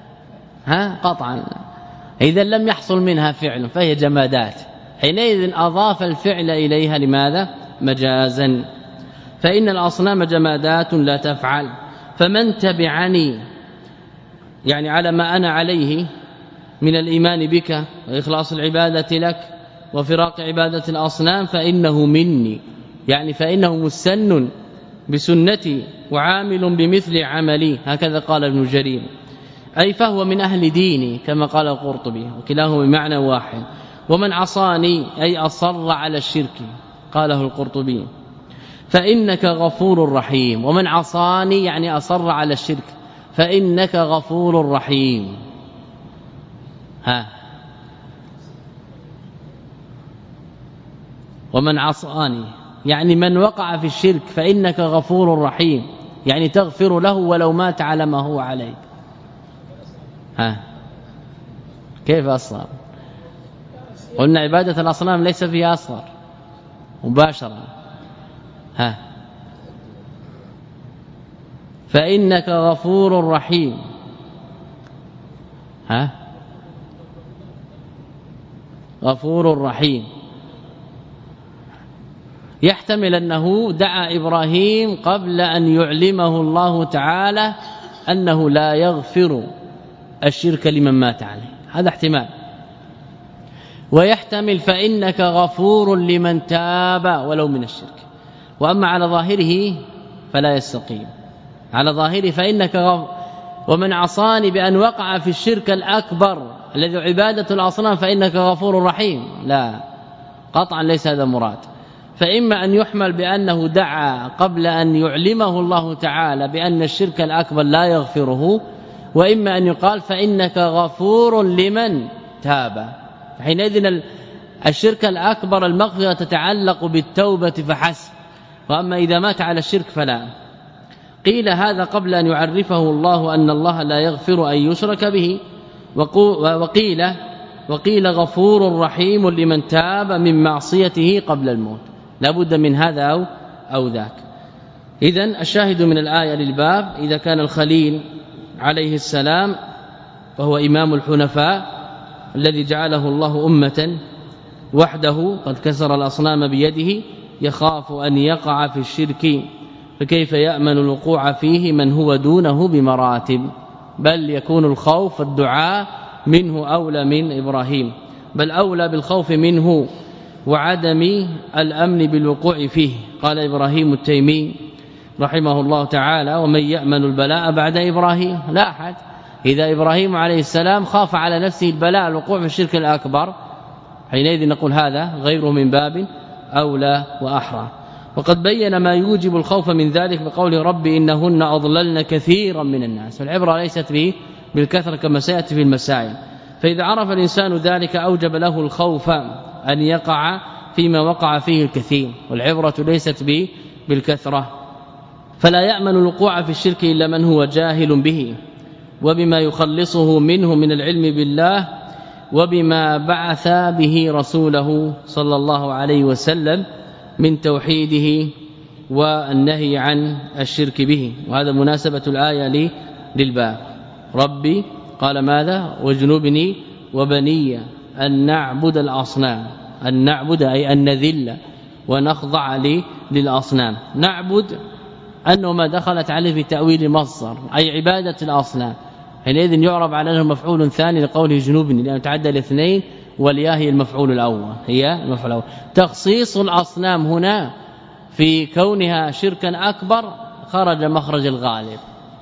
ها قطعا. إذا لم يحصل منها فعل فهي جمادات. حينئذ أضاف الفعل إليها لماذا؟ مجازا. فإن الأصنام جمادات لا تفعل فمن تبعني يعني على ما أنا عليه من الإيمان بك وإخلاص العبادة لك وفراق عبادة الأصنام فإنه مني يعني فإنه مستن بسنتي وعامل بمثل عملي. هكذا قال ابن جرير أي فهو من أهل ديني كما قال القرطبي وكلاهما بمعنى واحد. ومن عصاني أي أصر على الشرك قاله القرطبي فإنك غفور رحيم. ومن عصاني يعني أصر على الشرك فإنك غفور رحيم. ها ومن عصاني يعني من وقع في الشرك فإنك غفور رحيم يعني تغفر له ولو مات على ما هو عليه. ها كيف أصغر؟ قلنا عبادة الأصنام ليس فيها أصغر مباشرة. ها فإنك غفور رحيم. ها غفور رحيم يحتمل أنه دعا إبراهيم قبل أن يعلمه الله تعالى أنه لا يغفر الشرك لمن مات عليه. هذا احتمال. ويحتمل فإنك غفور لمن تاب ولو من الشرك. وأما على ظاهره فلا يستقيم. على ظاهره فإنك غفور ومن عصاني بأن وقع في الشرك الأكبر الذي عبادة الأصنام فإنك غفور رحيم. لا قطعا ليس هذا مراد. فإما أن يحمل بأنه دعا قبل أن يعلمه الله تعالى بأن الشرك الأكبر لا يغفره وإما أن يقال فإنك غفور لمن تاب. حينئذ الشرك الأكبر المغفرة تتعلق بالتوبة فحسب وأما إذا مات على الشرك فلا. قيل هذا قبل أن يعرفه الله أن الله لا يغفر أن يشرك به. وقيل وقيل غفور رحيم لمن تاب من معصيته قبل الموت. لابد من هذا أو, أو ذاك. إذن الشاهد من الآية للباب إذا كان الخليل عليه السلام وهو إمام الحنفاء الذي جعله الله أمة وحده قد كسر الأصنام بيده يخاف أن يقع في الشرك فكيف يأمن الوقوع فيه من هو دونه بمراتب؟ بل يكون الخوف الدعاء منه أولى من إبراهيم بل أولى بالخوف منه وعدم الأمن بالوقوع فيه. قال إبراهيم التيمي رحمه الله تعالى ومن يأمن البلاء بعد إبراهيم؟ لا أحد. إذا إبراهيم عليه السلام خاف على نفسه البلاء الوقوع في الشرك الأكبر حينئذ نقول هذا غيره من باب أولى وأحرى. وقد بين ما يوجب الخوف من ذلك بقول ربي إنهن أضللن كثيرا من الناس. والعبرة ليست به بالكثرة كما سيأتي في المسائل. فإذا عرف الإنسان ذلك أوجب له الخوف أن يقع فيما وقع فيه الكثير والعبرة ليست به بالكثرة. فلا يأمن الوقوع في الشرك إلا من هو جاهل به وبما يخلصه منه من العلم بالله وبما بعث به رسوله صلى الله عليه وسلم من توحيده والنهي عن الشرك به. وهذا مناسبة الآية للباب. ربي قال ماذا؟ واجنبني وبني أن نعبد الأصنام، أن نعبد أي أن نذل ونخضع للأصنام. نعبد أنه ما دخلت عليه في تأويل مصدر أي عبادة الأصنام، حينئذ يعرب على أنه مفعول ثاني لقوله جنوبني لأنه تعدى الاثنين والياء هي المفعول الأول، هي المفعول الأول. تخصيص الأصنام هنا في كونها شركا أكبر خرج مخرج الغالب،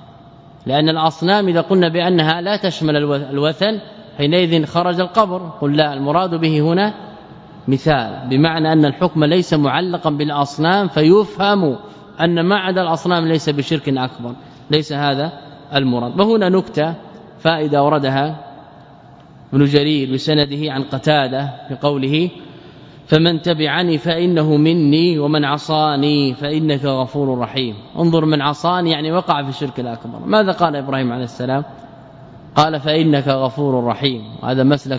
لأن الأصنام إذا قلنا بأنها لا تشمل الوثن حينئذ خرج القبر. قل لا، المراد به هنا مثال، بمعنى أن الحكم ليس معلقا بالأصنام فيفهم أن ما عدا الأصنام ليس بشرك أكبر، ليس هذا المراد. وهنا نكتة فائدة وردها ابن جرير بسنده عن قتادة بقوله فمن تبعني فإنه مني ومن عصاني فإنك غفور رحيم. انظر، من عصاني يعني وقع في الشرك الأكبر. ماذا قال إبراهيم عليه السلام؟ قال فإنك غفور رحيم. هذا مسلك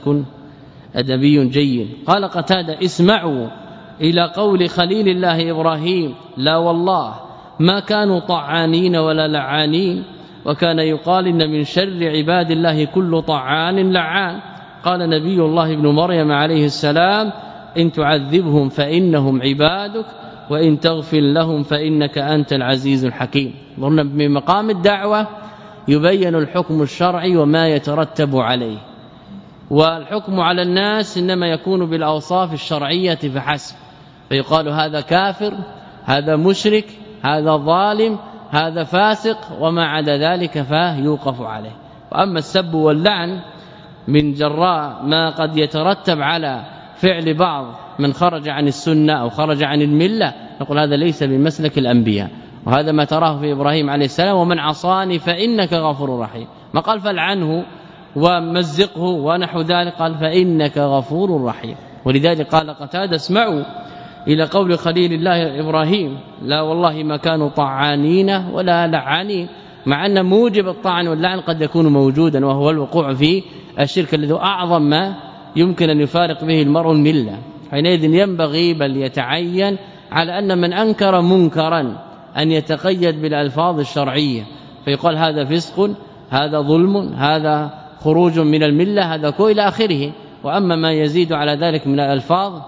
أدبي جيد. قال قتادة اسمعوا إلى قول خليل الله إبراهيم لا والله ما كانوا طعانين ولا لعانين، وكان يقال إن من شر عباد الله كل طعان لعان. قال نبي الله ابن مريم عليه السلام إن تعذبهم فإنهم عبادك وإن تغفر لهم فإنك أنت العزيز الحكيم. ظن من مقام الدعوة يبين الحكم الشرعي وما يترتب عليه، والحكم على الناس إنما يكون بالأوصاف الشرعية فحسب، فيقال هذا كافر، هذا مشرك، هذا ظالم، هذا فاسق، وما عدا ذلك فيوقف عليه. وأما السب واللعن من جراء ما قد يترتب على فعل بعض من خرج عن السنة أو خرج عن الملة نقول هذا ليس بمسلك الأنبياء، وهذا ما تراه في إبراهيم عليه السلام ومن عصاني فإنك غفور رحيم. ما قال فلعنه ومزقه ونحو ذلك، قال فإنك غفور رحيم. ولذلك قال قتادة اسمعوا إلى قول خليل الله إبراهيم لا والله ما كانوا طعانين ولا لعانين، مع أن موجب الطعن واللعن قد يكون موجودا وهو الوقوع في الشرك الذي أعظم ما يمكن أن يفارق به المرء الملة. حينئذ ينبغي بل يتعين على أن من أنكر منكرا أن يتقيد بالألفاظ الشرعية، فيقال هذا فسق، هذا ظلم، هذا خروج من الملة، هذا كو إلى آخره. وأما ما يزيد على ذلك من الألفاظ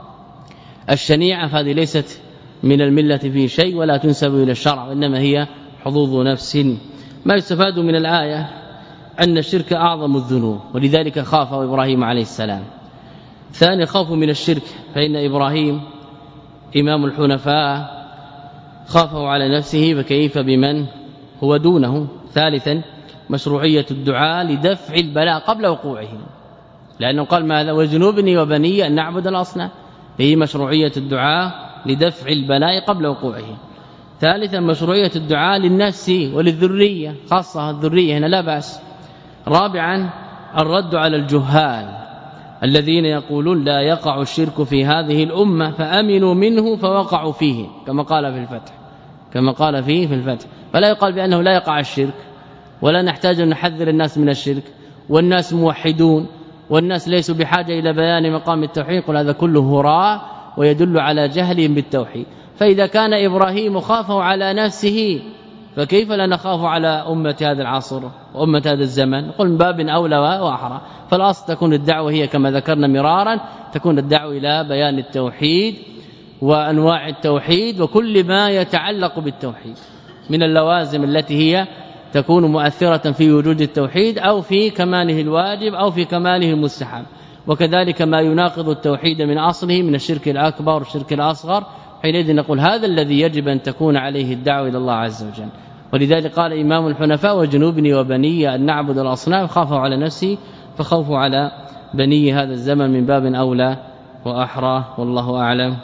الشنيعة فهذه ليست من الملة في شيء ولا تنسب إلى الشرع، وإنما هي حظوظ نفس. ما يستفاد من الآية أن الشرك أعظم الذنوب، ولذلك خافه إبراهيم عليه السلام. ثاني خوف من الشرك، فإن إبراهيم إمام الحنفاء خافه على نفسه فكيف بمن هو دونه. ثالثا مشروعية الدعاء لدفع البلاء قبل وقوعه، لأنه قال ماذا وجنوبني وبني أن نعبد الأصنام، هي مشروعية الدعاء لدفع البلاء قبل وقوعه. ثالثا مشروعية الدعاء للنفس وللذرية، خاصة الذرية هنا لا بأس. رابعا الرد على الجهال الذين يقولون لا يقع الشرك في هذه الأمة فأمنوا منه فوقعوا فيه، كما قال في الفتح كما قال فيه في الفتح. فلا يقال بأنه لا يقع الشرك، ولا نحتاج أن نحذر الناس من الشرك، والناس موحدون والناس ليسوا بحاجة إلى بيان مقام التوحيد. قل هذا كله هراء ويدل على جهلهم بالتوحيد. فإذا كان إبراهيم خافه على نفسه فكيف لا نخاف على أمة هذا العصر وأمة هذا الزمن؟ قل من باب أولى وأحرى. فالأصل تكون الدعوة هي كما ذكرنا مرارا، تكون الدعوة إلى بيان التوحيد وأنواع التوحيد وكل ما يتعلق بالتوحيد من اللوازم التي هي تكون مؤثرة في وجود التوحيد أو في كماله الواجب أو في كماله المستحب، وكذلك ما يناقض التوحيد من أصله من الشرك الأكبر والشرك الأصغر. حينئذ نقول هذا الذي يجب أن تكون عليه الدعوة إلى الله عز وجل. ولذلك قال إمام الحنفاء وجنوبني وبني أن نعبد الأصنام، خافوا على نفسه فخوفوا على بني هذا الزمن من باب أولى وأحرى. والله أعلم،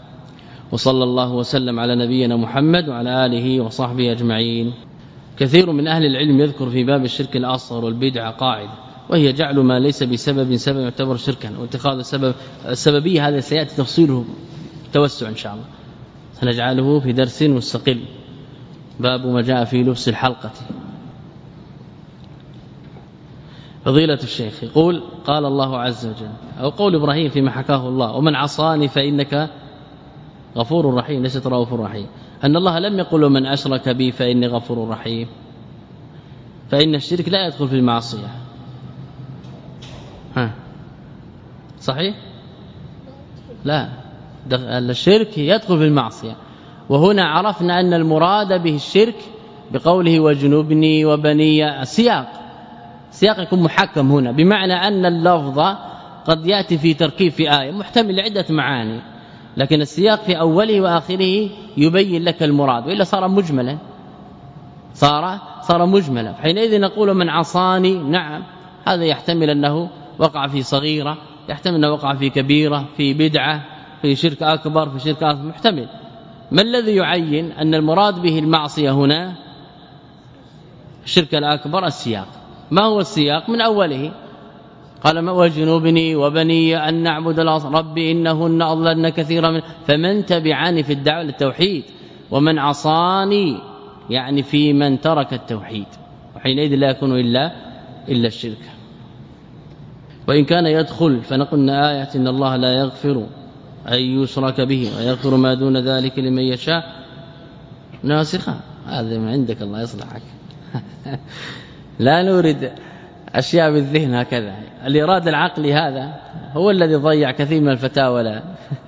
وصلى الله وسلم على نبينا محمد وعلى آله وصحبه أجمعين. كثير من أهل العلم يذكر في باب الشرك الأصغر والبدعة قاعدة، وهي جعل ما ليس بسبب سبب يعتبر شركا، واتخاذ السبب السببية هذا سيأتي تفصيله توسع إن شاء الله، سنجعله في درس مستقل. باب ما جاء في لبس الحلقة. فضيلة الشيخ يقول قال الله عز وجل أو قول إبراهيم فيما حكاه الله ومن عصاني فإنك غفور رحيم ليست رؤوف رحيم، أن الله لم يقل من أشرك بي فإني غفور رحيم، فإن الشرك لا يدخل في المعصية. ها صحيح؟ لا، الشرك يدخل في المعصية، وهنا عرفنا أن المراد به الشرك بقوله وجنوبني وبني السياق، سياق يكون محكم هنا، بمعنى أن اللفظ قد يأتي في تركيب في آية محتمل لعدة معاني، لكن السياق في أوله وآخره يبين لك المراد، وإلا صار مجملا صار صار مجملا. حينئذ نقول من عصاني، نعم هذا يحتمل أنه وقع في صغيرة، يحتمل أنه وقع في كبيرة، في بدعة، في شرك أكبر، في شرك أصغر، محتمل. ما الذي يعين أن المراد به المعصية هنا الشرك الأكبر؟ السياق. ما هو السياق؟ من أوله قال ما وجنوبني وبني أن نعبد الأصنام ربي إنهن أضللن كثيرا من فمن تبعني في الدعوة للتوحيد، ومن عصاني يعني في من ترك التوحيد، وحينئذ لا يكون إلا إلا الشرك. وإن كان يدخل فنقلنا آية إن الله لا يغفر أن يشرك به ويغفر ما دون ذلك لمن يشاء ناسخة، هذا من عندك الله يصلحك. لا نورد أشياء بالذهن هكذا، الإرادة العقلي هذا هو الذي ضيع كثير من الفتاوى. لا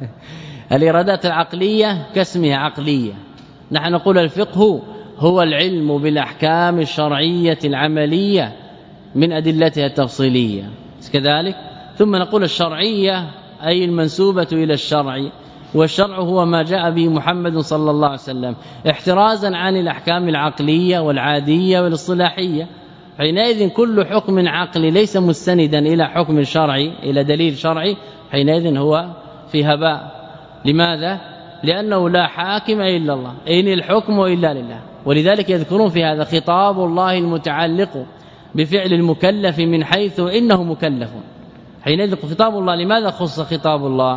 الإرادات العقلية كاسمها عقلية، نحن نقول الفقه هو العلم بالأحكام الشرعية العملية من أدلتها التفصيلية كذلك، ثم نقول الشرعية أي المنسوبة إلى الشرع، والشرع هو ما جاء به محمد صلى الله عليه وسلم احترازا عن الأحكام العقلية والعادية والاصطلاحية. حينئذ كل حكم عقلي ليس مستندا إلى حكم شرعي إلى دليل شرعي حينئذ هو في هباء. لماذا؟ لأنه لا حاكم إلا الله، إن الحكم إلا لله، ولذلك يذكرون في هذا خطاب الله المتعلق بفعل المكلف من حيث إنه مكلف. حينئذ خطاب الله لماذا خص خطاب الله؟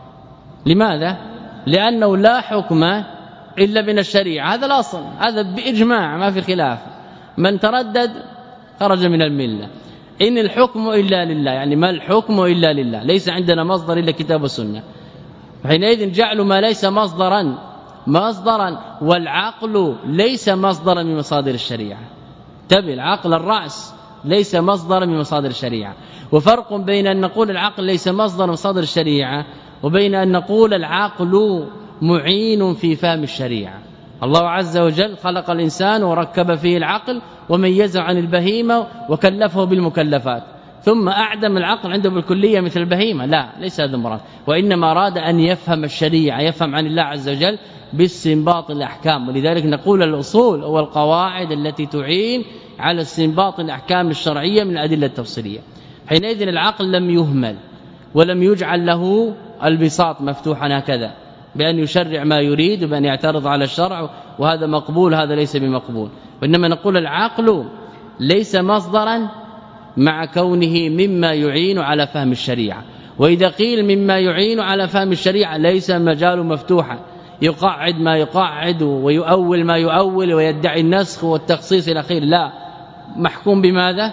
لماذا؟ لأنه لا حكم إلا من الشريعة، هذا الأصل، هذا بإجماع ما في خلاف، من تردد خرج من الملة. إن الحكم إلا لله يعني ما الحكم إلا لله، ليس عندنا مصدر إلا كتاب والسنة. حينئذ جعل ما ليس مصدرا مصدرا، والعقل ليس مصدرا من مصادر الشريعة. تبع العقل الرأس ليس مصدرا من مصادر الشريعة، وفرق بين أن نقول العقل ليس مصدر من مصادر الشريعة وبين أن نقول العقل معين في فهم الشريعة. الله عز وجل خلق الإنسان وركب فيه العقل وميزه عن البهيمة وكلفه بالمكلفات، ثم أعدم العقل عنده بالكلية مثل البهيمة، لا ليس هذا المراد، وإنما أراد أن يفهم الشريعة، يفهم عن الله عز وجل باستنباط الأحكام. ولذلك نقول الأصول والقواعد التي تعين على استنباط الأحكام الشرعية من الأدلة التفصيلية. حينئذ العقل لم يهمل ولم يجعل له البساط مفتوحا هكذا بأن يشرع ما يريد وبأن يعترض على الشرع وهذا مقبول هذا ليس بمقبول، وإنما نقول العقل ليس مصدرا مع كونه مما يعين على فهم الشريعة. وإذا قيل مما يعين على فهم الشريعة ليس مجال مفتوحا يقعد ما يقعد ويؤول ما يؤول ويدعي النسخ والتخصيص إلى آخره، لا، محكوم بماذا؟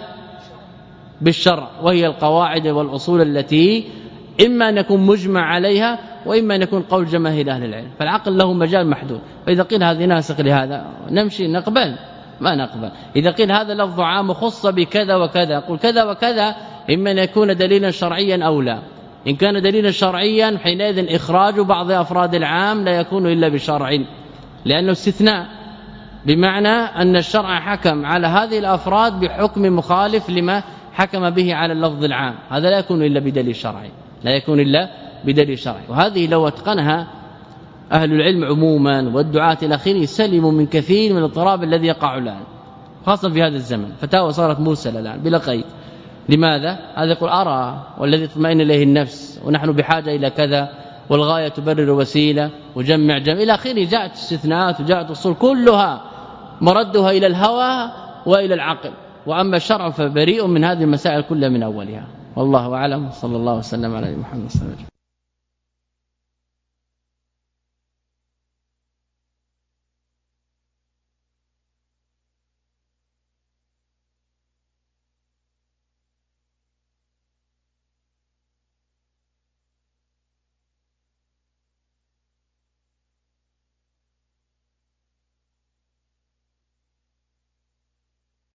بالشرع، وهي القواعد والأصول التي إما أن يكون مجمع عليها وإما أن يكون قول جماهير أهل العلم. فالعقل له مجال محدود، وإذا قيل هذه ناسخ لهذا نمشي نقبل ما نقبل. إذا قيل هذا لفظ عام خص بكذا وكذا، قل كذا وكذا إما أن يكون دليلا شرعيا أو لا. إن كان دليلا شرعيا حينئذ إخراج بعض أفراد العام لا يكون إلا بشرع، لأنه استثناء، بمعنى أن الشرع حكم على هذه الأفراد بحكم مخالف لما حكم به على اللفظ العام، هذا لا يكون إلا بدليل شرعي، لا يكون إلا بدليل شرعي. وهذه لو اتقنها أهل العلم عموما والدعاة إلى آخره سلموا من كثير من الاضطراب الذي يقع الآن، خاصة في هذا الزمن. فتاوى صارت مرسلة الآن بلا قيد. لماذا؟ هذا يقول أرى والذي تطمئن إليه النفس ونحن بحاجة إلى كذا والغاية تبرر وسيلة وجمع جمع إلى آخره. جاءت استثناءات وجاءت أصول كلها مردها إلى الهوى وإلى العقل، وأما الشرع فبريء من هذه المسائل كلها من أولها. والله أعلم. صلى الله وسلم على محمد صلى الله عليه وسلم.